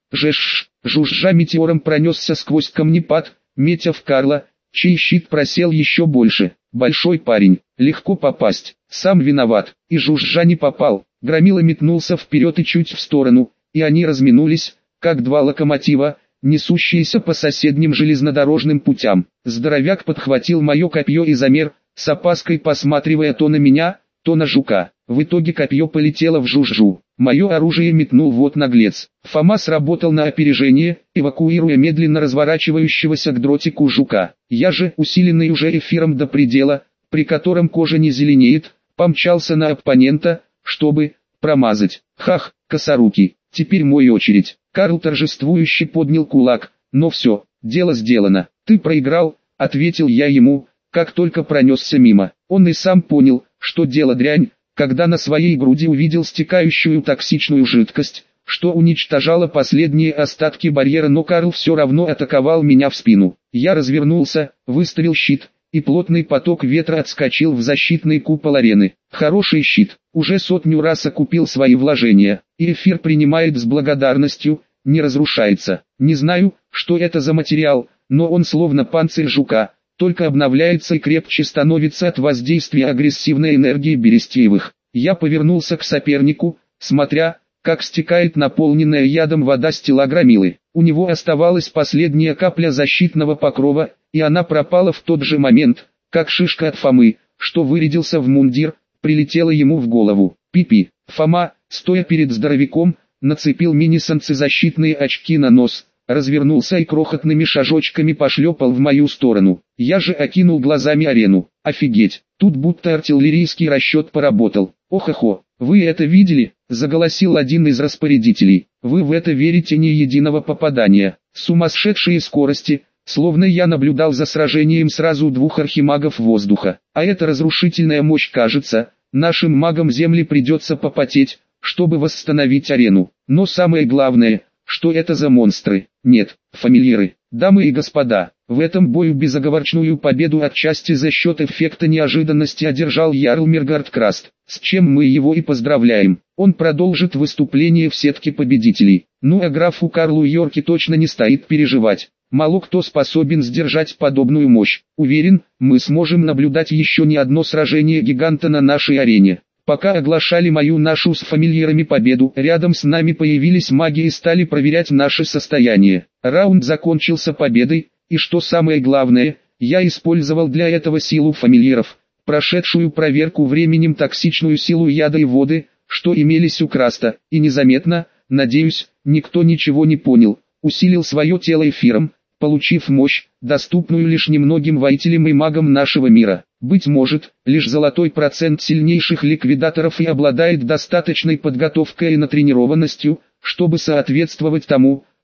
Speaker 1: Жужжа метеором пронесся сквозь камнепад, метя в Карла, чей щит просел еще больше. Большой парень, легко попасть, сам виноват, и жужжа не попал. Громила метнулся вперед и чуть в сторону, и они разминулись, как два локомотива, несущиеся по соседним железнодорожным путям. Здоровяк подхватил мое копье и замер, с опаской посматривая то на меня, то на жука. В итоге копье полетело в жужжу. Мое оружие метнул вот наглец. Фома сработал на опережение, эвакуируя медленно разворачивающегося к дротику жука. Я же, усиленный уже эфиром до предела, при котором кожа не зеленеет, помчался на оппонента, чтобы промазать. Хах, косорукий, теперь мой очередь. Карл торжествующе поднял кулак. Но все, дело сделано. Ты проиграл, ответил я ему, как только пронесся мимо. Он и сам понял, что дело дрянь, когда на своей груди увидел стекающую токсичную жидкость, что уничтожало последние остатки барьера, но Карл все равно атаковал меня в спину. Я развернулся, выставил щит, и плотный поток ветра отскочил в защитный купол арены. Хороший щит, уже 100 раз окупил свои вложения, и эфир принимает с благодарностью, не разрушается. Не знаю, что это за материал, но он словно панцирь жука, только обновляется и крепче становится от воздействия агрессивной энергии Берестеевых. Я повернулся к сопернику, смотря, как стекает наполненная ядом вода с тела Громилы. У него оставалась последняя капля защитного покрова, и она пропала в тот же момент, как шишка от Фомы, что вырядился в мундир, прилетела ему в голову. Пипи. Фома, стоя перед здоровяком, нацепил мини-солнцезащитные очки на нос, развернулся и крохотными шажочками пошлепал в мою сторону. Я же окинул глазами арену. Офигеть, тут будто артиллерийский расчет поработал. Ох-охо, вы это видели? Заголосил один из распорядителей. Вы в это верите? Ни единого попадания. Сумасшедшие скорости, словно я наблюдал за сражением сразу двух архимагов воздуха. А эта разрушительная мощь, кажется, нашим магам Земли придется попотеть, чтобы восстановить арену. Но самое главное, что это за монстры? Нет, фамильяры. Дамы и господа, в этом бою безоговорочную победу отчасти за счет эффекта неожиданности одержал Ярл Миргард Краст, с чем мы его и поздравляем. Он продолжит выступление в сетке победителей. Ну а графу Карлу Йорке точно не стоит переживать. Мало кто способен сдержать подобную мощь. Уверен, мы сможем наблюдать еще не одно сражение гиганта на нашей арене. Пока оглашали нашу с фамильярами победу, рядом с нами появились маги и стали проверять наше состояние. Раунд закончился победой, и что самое главное, я использовал для этого силу фамильяров, прошедшую проверку временем токсичную силу яда и воды, что имелись у Краста, и незаметно, надеюсь, никто ничего не понял, усилил свое тело эфиром, получив мощь, доступную лишь немногим воителям и магам нашего мира. Быть может, лишь золотой процент сильнейших ликвидаторов и обладает достаточной подготовкой и натренированностью, чтобы соответствовать тому,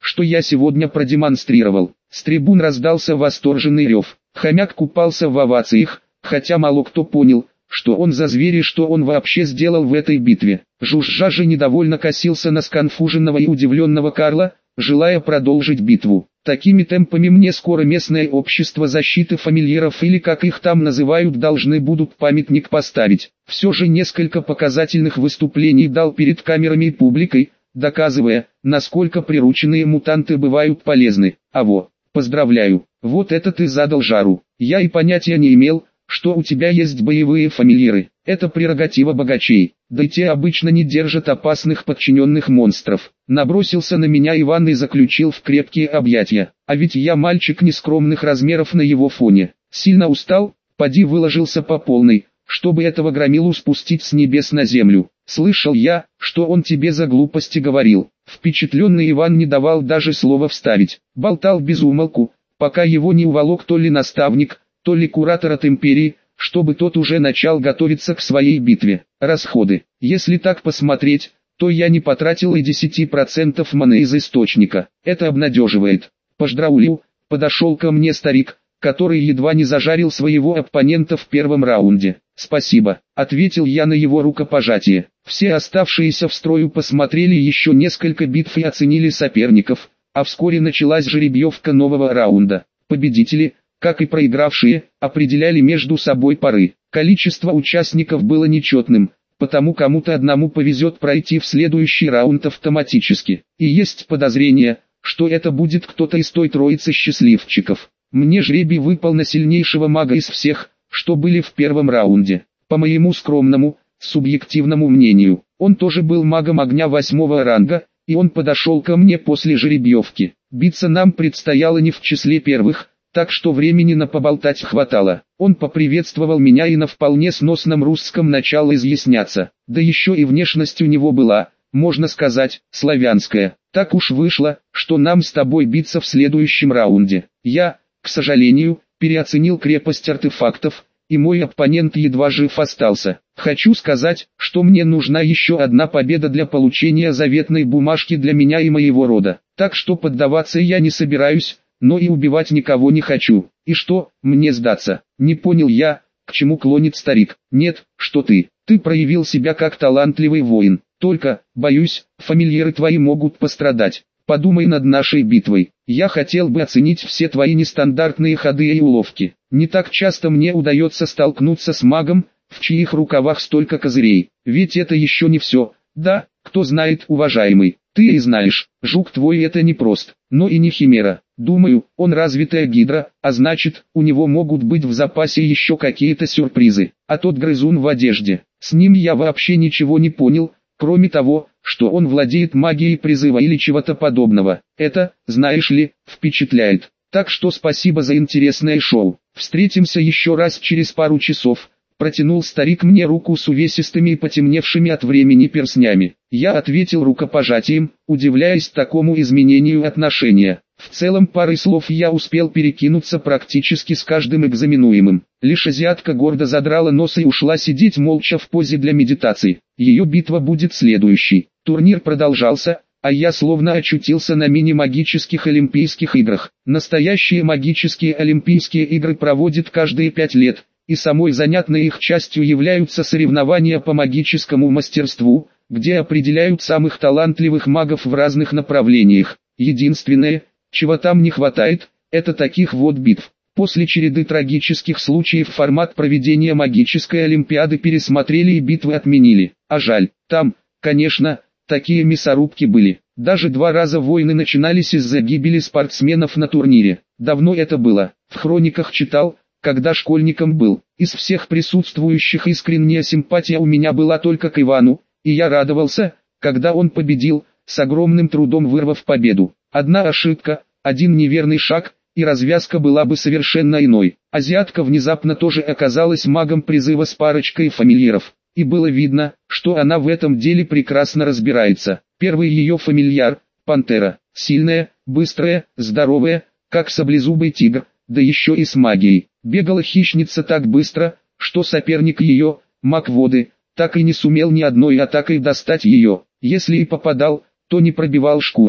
Speaker 1: что я сегодня продемонстрировал». С трибун раздался восторженный рев. Хомяк купался в овациях, хотя мало кто понял, что он за зверь и что он вообще сделал в этой битве. Жужжа же недовольно косился на сконфуженного и удивленного Карла, желая продолжить битву. Такими темпами мне скоро местное общество защиты фамильяров, или как их там называют, должны будут памятник поставить. Все же несколько показательных выступлений дал перед камерами и публикой, доказывая, насколько прирученные мутанты бывают полезны. Поздравляю, вот это ты задал жару. Я и понятия не имел, что у тебя есть боевые фамильяры. Это прерогатива богачей, да и те обычно не держат опасных подчиненных монстров. Набросился на меня Иван и заключил в крепкие объятия. А ведь я мальчик нескромных размеров на его фоне. Сильно устал, поди выложился по полной, чтобы этого громилу спустить с небес на землю. Слышал я, что он тебе за глупости говорил. Впечатленный Иван не давал даже слова вставить. Болтал без умолку, пока его не уволок то ли наставник, то ли куратор от империи, чтобы тот уже начал готовиться к своей битве. Расходы. Если так посмотреть, то я не потратил и 10% маны из источника. Это обнадеживает. Поздравляю, подошел ко мне старик, который едва не зажарил своего оппонента в первом раунде. «Спасибо», — ответил я на его рукопожатие. Все оставшиеся в строю посмотрели еще несколько битв и оценили соперников, а вскоре началась жеребьевка нового раунда. Победители, как и проигравшие, определяли между собой пары. Количество участников было нечетным, потому кому-то одному повезет пройти в следующий раунд автоматически. И есть подозрение, что это будет кто-то из той троицы счастливчиков. Мне жребий выпал на сильнейшего мага из всех, что были в первом раунде. По моему скромному, субъективному мнению, он тоже был магом огня 8-го ранга, и он подошел ко мне после жеребьевки. Биться нам предстояло не в числе первых, так что времени на поболтать хватало. Он поприветствовал меня и на вполне сносном русском начал изъясняться. Да еще и внешность у него была, можно сказать, славянская. Так уж вышло, что нам с тобой биться в следующем раунде. Я, к сожалению, переоценил крепость артефактов, и мой оппонент едва жив остался. Хочу сказать, что мне нужна еще одна победа для получения заветной бумажки для меня и моего рода. Так что поддаваться я не собираюсь, но и убивать никого не хочу. И что, мне сдаться? Не понял я, к чему клонит старик. Нет, что ты проявил себя как талантливый воин. Только, боюсь, фамильяры твои могут пострадать. Подумай над нашей битвой. Я хотел бы оценить все твои нестандартные ходы и уловки. Не так часто мне удается столкнуться с магом, в чьих рукавах столько козырей. Ведь это еще не все. Да, кто знает, уважаемый, ты и знаешь, жук твой это не прост, но и не химера. Думаю, он развитая гидра, а значит, у него могут быть в запасе еще какие-то сюрпризы. А тот грызун в одежде, с ним я вообще ничего не понял, кроме того, что он владеет магией призыва или чего-то подобного. Это, знаешь ли, впечатляет. Так что спасибо за интересное шоу. Встретимся еще раз через пару часов. Протянул старик мне руку с увесистыми и потемневшими от времени перстнями. Я ответил рукопожатием, удивляясь такому изменению отношения. В целом парой слов я успел перекинуться практически с каждым экзаменуемым. Лишь азиатка гордо задрала нос и ушла сидеть молча в позе для медитации. Ее битва будет следующей. Турнир продолжался, а я словно очутился на мини-магических Олимпийских играх. Настоящие магические Олимпийские игры проводят каждые 5 лет, и самой занятной их частью являются соревнования по магическому мастерству, где определяют самых талантливых магов в разных направлениях. Единственное, чего там не хватает, это таких вот битв. После череды трагических случаев формат проведения магической олимпиады пересмотрели и битвы отменили. А жаль, там, конечно, такие мясорубки были. Даже 2 раза войны начинались из-за гибели спортсменов на турнире. Давно это было. В хрониках читал, когда школьником был. Из всех присутствующих искренняя симпатия у меня была только к Ивану, и я радовался, когда он победил, с огромным трудом вырвав победу. Одна ошибка, один неверный шаг, и развязка была бы совершенно иной. Азиатка внезапно тоже оказалась магом призыва с парочкой фамильяров, и было видно, что она в этом деле прекрасно разбирается. Первый ее фамильяр – пантера, сильная, быстрая, здоровая, как саблезубый тигр, да еще и с магией. Бегала хищница так быстро, что соперник ее, маг воды, так и не сумел ни одной атакой достать ее. Если и попадал, то не пробивал шкуру.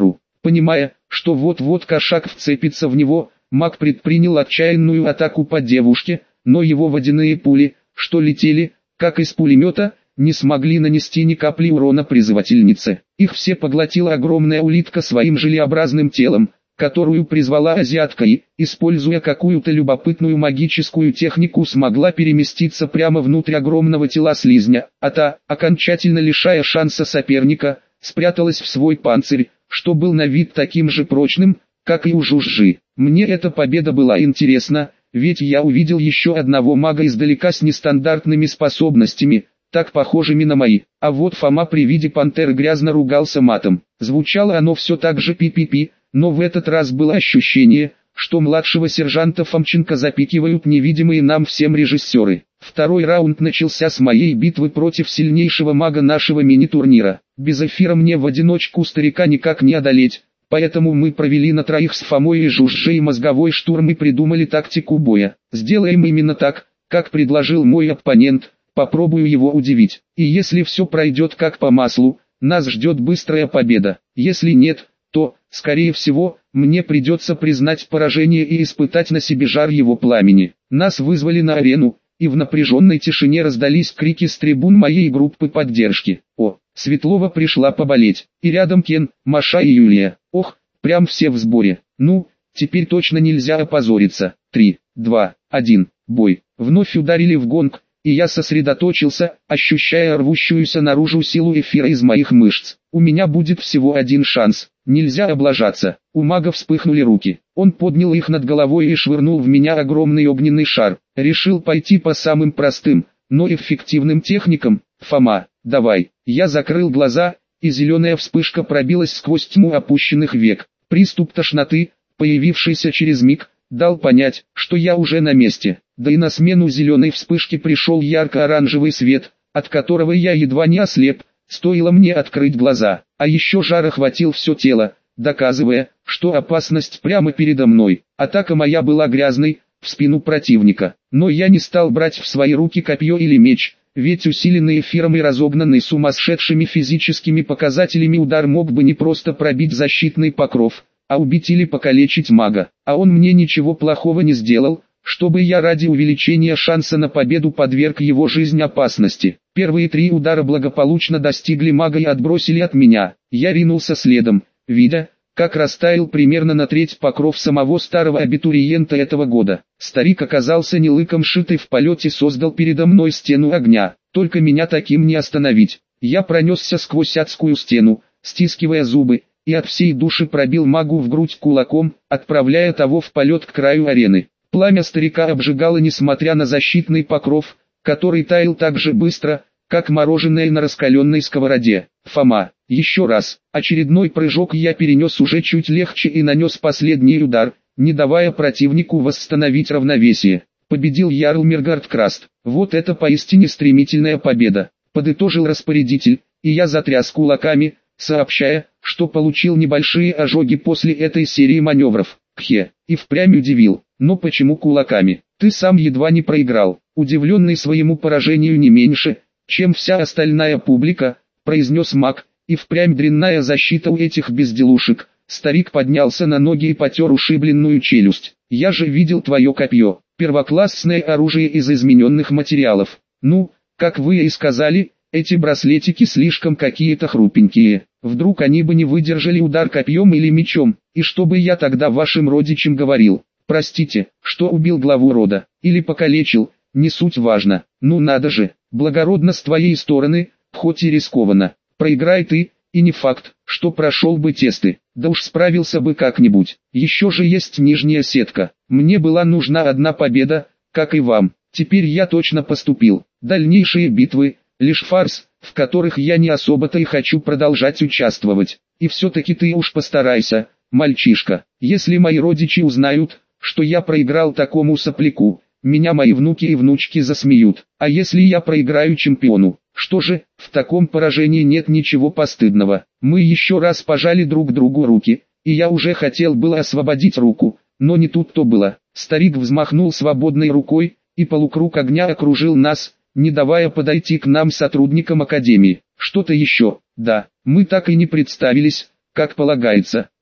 Speaker 1: Понимая, что вот-вот кошак вцепится в него, маг предпринял отчаянную атаку по девушке, но его водяные пули, что летели, как из пулемета, не смогли нанести ни капли урона призывательнице. Их все поглотила огромная улитка своим желеобразным телом, которую призвала азиатка и, используя какую-то любопытную магическую технику, смогла переместиться прямо внутрь огромного тела слизня, а та, окончательно лишая шанса соперника, спряталась в свой панцирь, что был на вид таким же прочным, как и у Жужжи. Мне эта победа была интересна, ведь я увидел еще одного мага издалека с нестандартными способностями, так похожими на мои. А вот Фома при виде пантеры грязно ругался матом. Звучало оно все так же пи-пи-пи, но в этот раз было ощущение, что младшего сержанта Фомченко запикивают невидимые нам всем режиссеры. Второй раунд начался с моей битвы против сильнейшего мага нашего мини-турнира. Без эфира мне в одиночку старика никак не одолеть, поэтому мы провели на троих с Фомой и Жужжей мозговой штурм и придумали тактику боя. Сделаем именно так, как предложил мой оппонент, попробую его удивить. И если все пройдет как по маслу, нас ждет быстрая победа. Если нет, то, скорее всего, мне придется признать поражение и испытать на себе жар его пламени. Нас вызвали на арену, и в напряженной тишине раздались крики с трибун моей группы поддержки. О, Светлова пришла поболеть, и рядом Кен, Маша и Юлия. Ох, прям все в сборе. Ну, теперь точно нельзя опозориться. 3, 2, 1, бой. Вновь ударили в гонг, и я сосредоточился, ощущая рвущуюся наружу силу эфира из моих мышц. У меня будет всего один шанс, нельзя облажаться. У мага вспыхнули руки, он поднял их над головой и швырнул в меня огромный огненный шар. Решил пойти по самым простым, но эффективным техникам. Фома, давай. Я закрыл глаза, и зеленая вспышка пробилась сквозь тьму опущенных век. Приступ тошноты, появившийся через миг, дал понять, что я уже на месте. Да и на смену зеленой вспышки пришел ярко-оранжевый свет, от которого я едва не ослеп, стоило мне открыть глаза. А еще жар охватил все тело, доказывая, что опасность прямо передо мной. Атака моя была грязной, в спину противника. Но я не стал брать в свои руки копье или меч, ведь усиленный эфиром и разогнанный сумасшедшими физическими показателями удар мог бы не просто пробить защитный покров, а убить или покалечить мага. А он мне ничего плохого не сделал, чтобы я ради увеличения шанса на победу подверг его жизнь опасности. Первые 3 удара благополучно достигли мага и отбросили от меня. Я ринулся следом, видя, как растаял примерно на треть покров самого старого абитуриента этого года. Старик оказался не лыком шитый в полете, создал передо мной стену огня. Только меня таким не остановить. Я пронесся сквозь адскую стену, стискивая зубы, и от всей души пробил магу в грудь кулаком, отправляя того в полет к краю арены. Пламя старика обжигало несмотря на защитный покров, который таял так же быстро, как мороженое на раскаленной сковороде. Фома, еще раз. Очередной прыжок я перенес уже чуть легче и нанес последний удар, не давая противнику восстановить равновесие. Победил Ярл Миргард Краст. Вот это поистине стремительная победа, подытожил распорядитель, и я затряс кулаками, сообщая, что получил небольшие ожоги после этой серии маневров. Кхе, и впрямь удивил. Но почему кулаками? Ты сам едва не проиграл. Удивленный своему поражению не меньше, чем вся остальная публика, произнес маг, и впрямь дрянная защита у этих безделушек. Старик поднялся на ноги и потер ушибленную челюсть. Я же видел твое копье, первоклассное оружие из измененных материалов. Ну, как вы и сказали, эти браслетики слишком какие-то хрупенькие. Вдруг они бы не выдержали удар копьем или мечом, и что бы я тогда вашим родичам говорил? Простите, что убил главу рода, или покалечил, не суть важно. Ну надо же, благородно с твоей стороны, хоть и рискованно. Проиграй ты, и не факт, что прошел бы тесты, да уж справился бы как-нибудь. Еще же есть нижняя сетка. Мне была нужна одна победа, как и вам. Теперь я точно поступил. Дальнейшие битвы — лишь фарс, в которых я не особо-то и хочу продолжать участвовать. И все-таки ты уж постарайся, мальчишка. Если мои родичи узнают, что я проиграл такому сопляку, меня мои внуки и внучки засмеют. А если я проиграю чемпиону? Что же, в таком поражении нет ничего постыдного. Мы еще раз пожали друг другу руки, и я уже хотел было освободить руку, но не тут-то было. Старик взмахнул свободной рукой, и полукруг огня окружил нас, не давая подойти к нам сотрудникам академии. Что-то еще? Да, мы так и не представились, как полагается.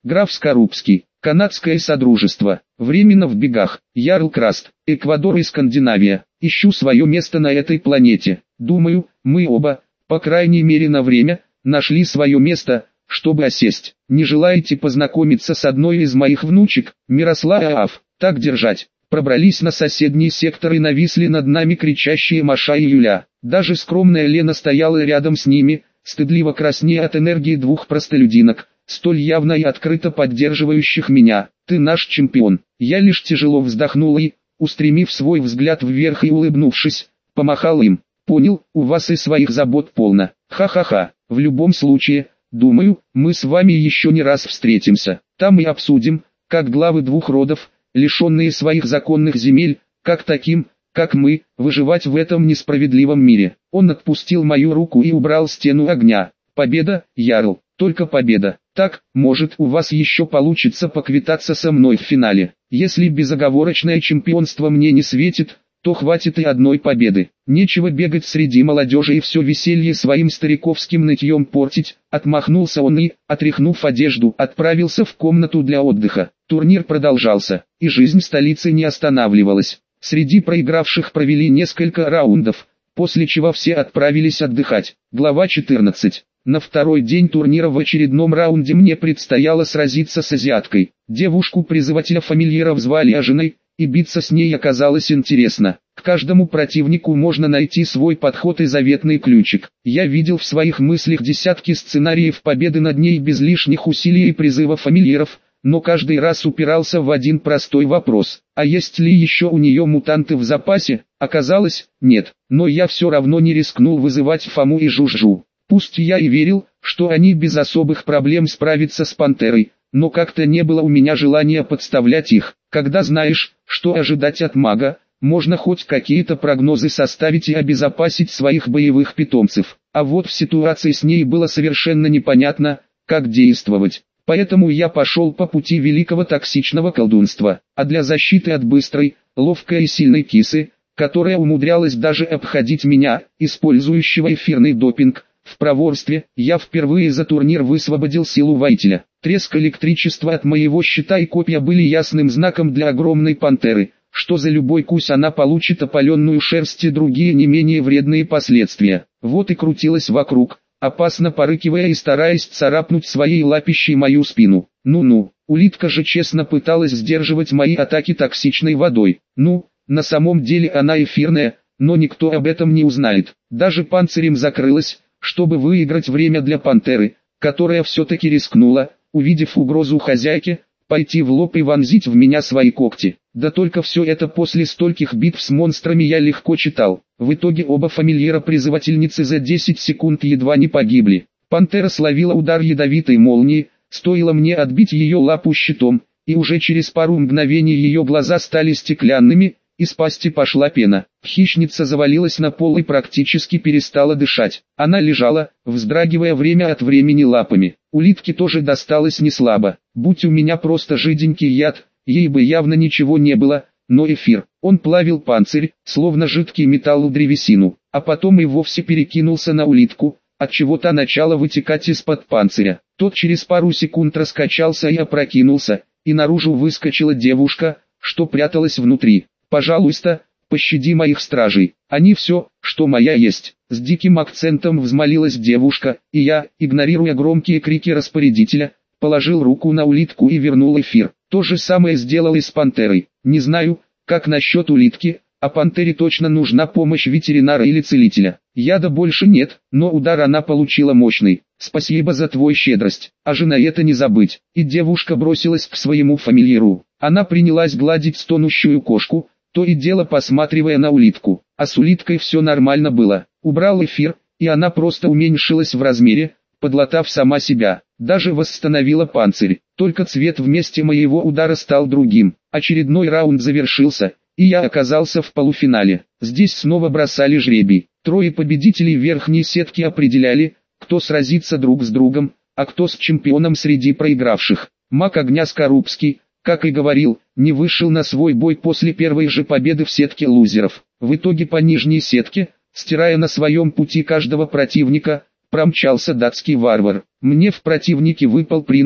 Speaker 1: Граф Скорубский. Канадское содружество. Временно в бегах. Ярл Краст. Эквадор и Скандинавия. Ищу свое место на этой планете. Думаю, мы оба, по крайней мере на время, нашли свое место, чтобы осесть. Не желаете познакомиться с одной из моих внучек, Мирослава Аф? Так держать. Пробрались на соседний сектор и нависли над нами кричащие Маша и Юля. Даже скромная Лена стояла рядом с ними, стыдливо краснея от энергии двух простолюдинок, столь явно и открыто поддерживающих меня. Ты наш чемпион. Я лишь тяжело вздохнул и, устремив свой взгляд вверх и улыбнувшись, помахал им. Понял, у вас и своих забот полно. Ха-ха-ха. В любом случае, думаю, мы с вами еще не раз встретимся. Там и обсудим, как главы двух родов, лишенные своих законных земель, как таким, как мы, выживать в этом несправедливом мире. Он отпустил мою руку и убрал стену огня. Победа, Ярл, только победа. Так, может, у вас еще получится поквитаться со мной в финале. Если безоговорочное чемпионство мне не светит, то хватит и одной победы. Нечего бегать среди молодежи и все веселье своим стариковским нытьем портить. Отмахнулся он и, отряхнув одежду, отправился в комнату для отдыха. Турнир продолжался, и жизнь столицы не останавливалась. Среди проигравших провели несколько раундов, после чего все отправились отдыхать. Глава 14. На второй день турнира в очередном раунде мне предстояло сразиться с азиаткой. Девушку-призывателя фамильяров звали Ажиной, и биться с ней оказалось интересно. К каждому противнику можно найти свой подход и заветный ключик. Я видел в своих мыслях десятки сценариев победы над ней без лишних усилий и призыва фамильяров, но каждый раз упирался в один простой вопрос: а есть ли еще у нее мутанты в запасе? Оказалось, нет, но я все равно не рискнул вызывать Фому и Жужжу. Пусть я и верил, что они без особых проблем справятся с пантерой, но как-то не было у меня желания подставлять их. Когда знаешь, что ожидать от мага, можно хоть какие-то прогнозы составить и обезопасить своих боевых питомцев. А вот в ситуации с ней было совершенно непонятно, как действовать. Поэтому я пошел по пути великого токсичного колдунства. А для защиты от быстрой, ловкой и сильной кисы, которая умудрялась даже обходить меня, использующего эфирный допинг, в проворстве, я впервые за турнир высвободил силу воителя. Треск электричества от моего щита и копья были ясным знаком для огромной пантеры, что за любой кусь она получит опаленную шерсть и другие не менее вредные последствия. Вот и крутилась вокруг, опасно порыкивая и стараясь царапнуть своей лапищей мою спину. Ну-ну, улитка же честно пыталась сдерживать мои атаки токсичной водой. Ну, на самом деле она эфирная, но никто об этом не узнает. Даже панцирем закрылась, чтобы выиграть время для пантеры, которая все-таки рискнула, увидев угрозу хозяйки, пойти в лоб и вонзить в меня свои когти. Да только все это после стольких битв с монстрами я легко читал. В итоге оба фамильяра-призывательницы за 10 секунд едва не погибли. Пантера словила удар ядовитой молнии, стоило мне отбить ее лапу щитом, и уже через пару мгновений ее глаза стали стеклянными, из пасти пошла пена. Хищница завалилась на пол и практически перестала дышать. Она лежала, вздрагивая время от времени лапами. Улитке тоже досталось неслабо. Будь у меня просто жиденький яд, ей бы явно ничего не было, но эфир. Он плавил панцирь, словно жидкий металл древесину, а потом и вовсе перекинулся на улитку, отчего та начала вытекать из-под панциря. Тот через пару секунд раскачался и опрокинулся, и наружу выскочила девушка, что пряталась внутри. «Пожалуйста, пощади моих стражей, они все, что моя есть», — с диким акцентом взмолилась девушка, и я, игнорируя громкие крики распорядителя, положил руку на улитку и вернул эфир. То же самое сделал и с пантерой. Не знаю, как насчет улитки, а пантере точно нужна помощь ветеринара или целителя. Яда больше нет, но удар она получила мощный. Спасибо за твою щедрость, а же на это не забыть. И девушка бросилась к своему фамильяру. Она принялась гладить стонущую кошку, то и дело посматривая на улитку. А с улиткой все нормально было. Убрал эфир, и она просто уменьшилась в размере, подлатав сама себя. Даже восстановила панцирь. Только цвет вместе моего удара стал другим. Очередной раунд завершился, и я оказался в полуфинале. Здесь снова бросали жребий. Трое победителей верхней сетки определяли, кто сразится друг с другом, а кто с чемпионом среди проигравших. Маг огня Скорубский, как и говорил, не вышел на свой бой после первой же победы в сетке лузеров. В итоге по нижней сетке, стирая на своем пути каждого противника, промчался датский варвар. Мне в противнике выпал принц,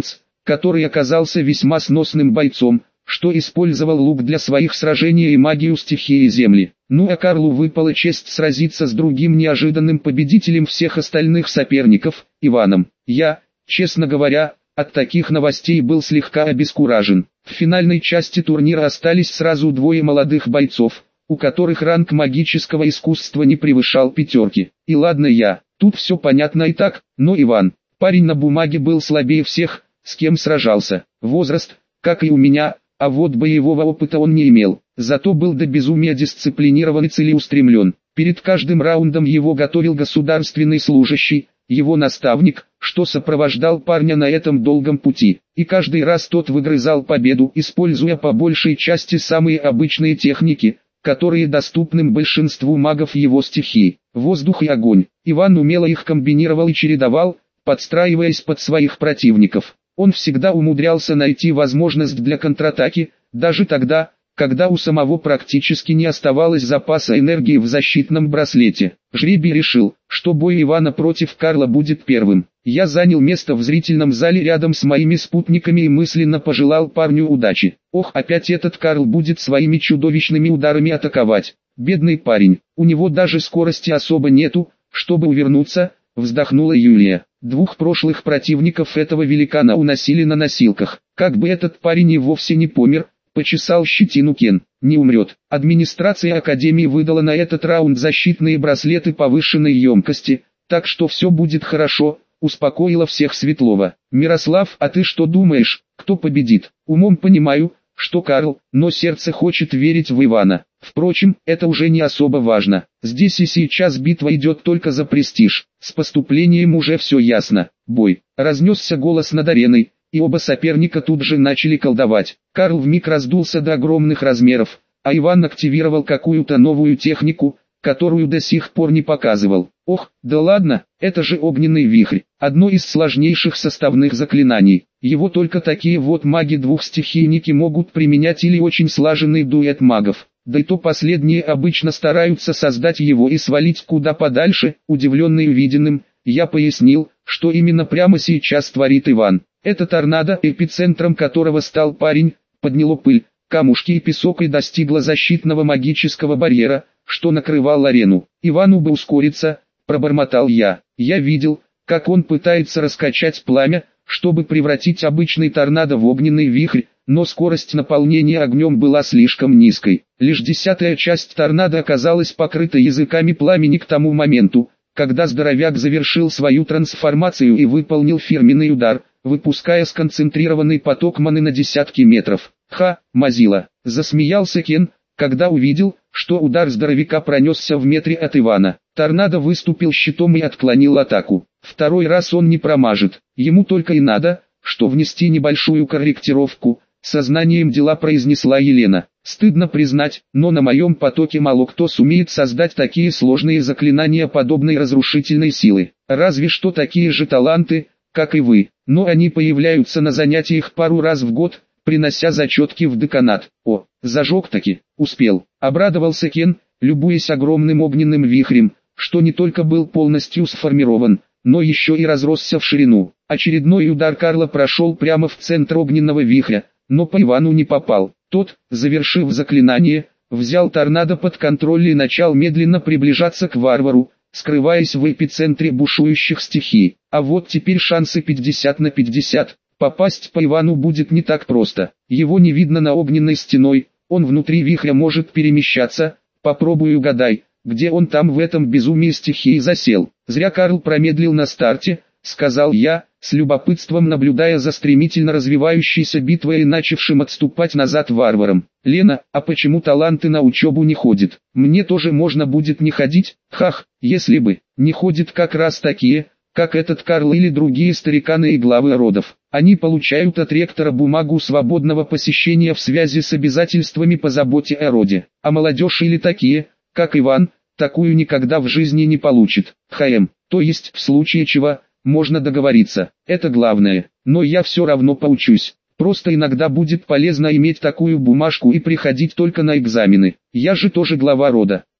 Speaker 1: который оказался весьма сносным бойцом, что использовал лук для своих сражений и магию стихии земли. Ну а Карлу выпала честь сразиться с другим неожиданным победителем всех остальных соперников, Иваном. Я, честно говоря, от таких новостей был слегка обескуражен. В финальной части турнира остались сразу двое молодых бойцов, у которых ранг магического искусства не превышал 5. И ладно я, тут все понятно и так, но Иван, парень на бумаге был слабее всех, с кем сражался. Возраст, как и у меня, а вот боевого опыта он не имел. Зато был до безумия дисциплинирован и целеустремлен. Перед каждым раундом его готовил государственный служащий, его наставник, что сопровождал парня на этом долгом пути. И каждый раз тот выгрызал победу, используя по большей части самые обычные техники, которые доступны большинству магов его стихии. Воздух и огонь. Иван умело их комбинировал и чередовал, подстраиваясь под своих противников. Он всегда умудрялся найти возможность для контратаки, даже тогда, когда у самого практически не оставалось запаса энергии в защитном браслете. Жребий решил, что бой Ивана против Карла будет первым. Я занял место в зрительном зале рядом с моими спутниками и мысленно пожелал парню удачи. Ох, опять этот Карл будет своими чудовищными ударами атаковать. Бедный парень, у него даже скорости особо нету, чтобы увернуться, вздохнула Юлия. Двух прошлых противников этого великана уносили на носилках. Как бы этот парень и вовсе не помер, почесал щетину Кен. Не умрет. Администрация Академии выдала на этот раунд защитные браслеты повышенной емкости, так что все будет хорошо, успокоила всех Светлова. Мирослав, а ты что думаешь, кто победит? Умом понимаю, что Карл, но сердце хочет верить в Ивана. Впрочем, это уже не особо важно. Здесь и сейчас битва идет только за престиж. С поступлением уже все ясно. Бой. Разнесся голос над ареной, и оба соперника тут же начали колдовать. Карл вмиг раздулся до огромных размеров, а Иван активировал какую-то новую технику, которую до сих пор не показывал. Ох, да ладно, это же огненный вихрь, одно из сложнейших составных заклинаний. Его только такие вот маги-двухстихийники могут применять или очень слаженный дуэт магов. Да и то последние обычно стараются создать его и свалить куда подальше. Удивленный увиденным, я пояснил, что именно прямо сейчас творит Иван. Это торнадо, эпицентром которого стал парень, подняло пыль, камушки и песок и достигло защитного магического барьера, что накрывал арену. Ивану бы ускориться, пробормотал я. Я видел, как он пытается раскачать пламя, чтобы превратить обычный торнадо в огненный вихрь, но скорость наполнения огнем была слишком низкой. Лишь 10-я часть торнадо оказалась покрыта языками пламени к тому моменту, когда здоровяк завершил свою трансформацию и выполнил фирменный удар, выпуская сконцентрированный поток маны на десятки метров. «Ха, мазила!» – засмеялся Кен, когда увидел, что удар здоровяка пронесся в метре от Ивана. Торнадо выступил щитом и отклонил атаку. Второй раз он не промажет, ему только и надо, что внести небольшую корректировку, сознанием дела произнесла Елена. Стыдно признать, но на моем потоке мало кто сумеет создать такие сложные заклинания подобной разрушительной силы. Разве что такие же таланты, как и вы, но они появляются на занятиях пару раз в год, принося зачетки в деканат. О, зажег таки, успел. Обрадовался Кен, любуясь огромным огненным вихрем, что не только был полностью сформирован, но еще и разросся в ширину. Очередной удар Карла прошел прямо в центр огненного вихря, но по Ивану не попал. Тот, завершив заклинание, взял торнадо под контроль и начал медленно приближаться к варвару, скрываясь в эпицентре бушующих стихий. А вот теперь шансы 50 на 50. Попасть по Ивану будет не так просто. Его не видно на огненной стеной, он внутри вихря может перемещаться. Попробуй угадай, где он там в этом безумии стихии засел. Зря Карл промедлил на старте, сказал я, с любопытством наблюдая за стремительно развивающейся битвой и начавшим отступать назад варваром. Лена, а почему таланты на учебу не ходят? Мне тоже можно будет не ходить? Хах, если бы. Не ходят как раз такие, как этот Карл или другие стариканы и главы родов. Они получают от ректора бумагу свободного посещения в связи с обязательствами по заботе о роде. А молодежь или такие, как Иван, такую никогда в жизни не получит. То есть в случае чего, можно договориться, это главное, но я все равно поучусь. Просто иногда будет полезно иметь такую бумажку и приходить только на экзамены. Я же тоже глава рода.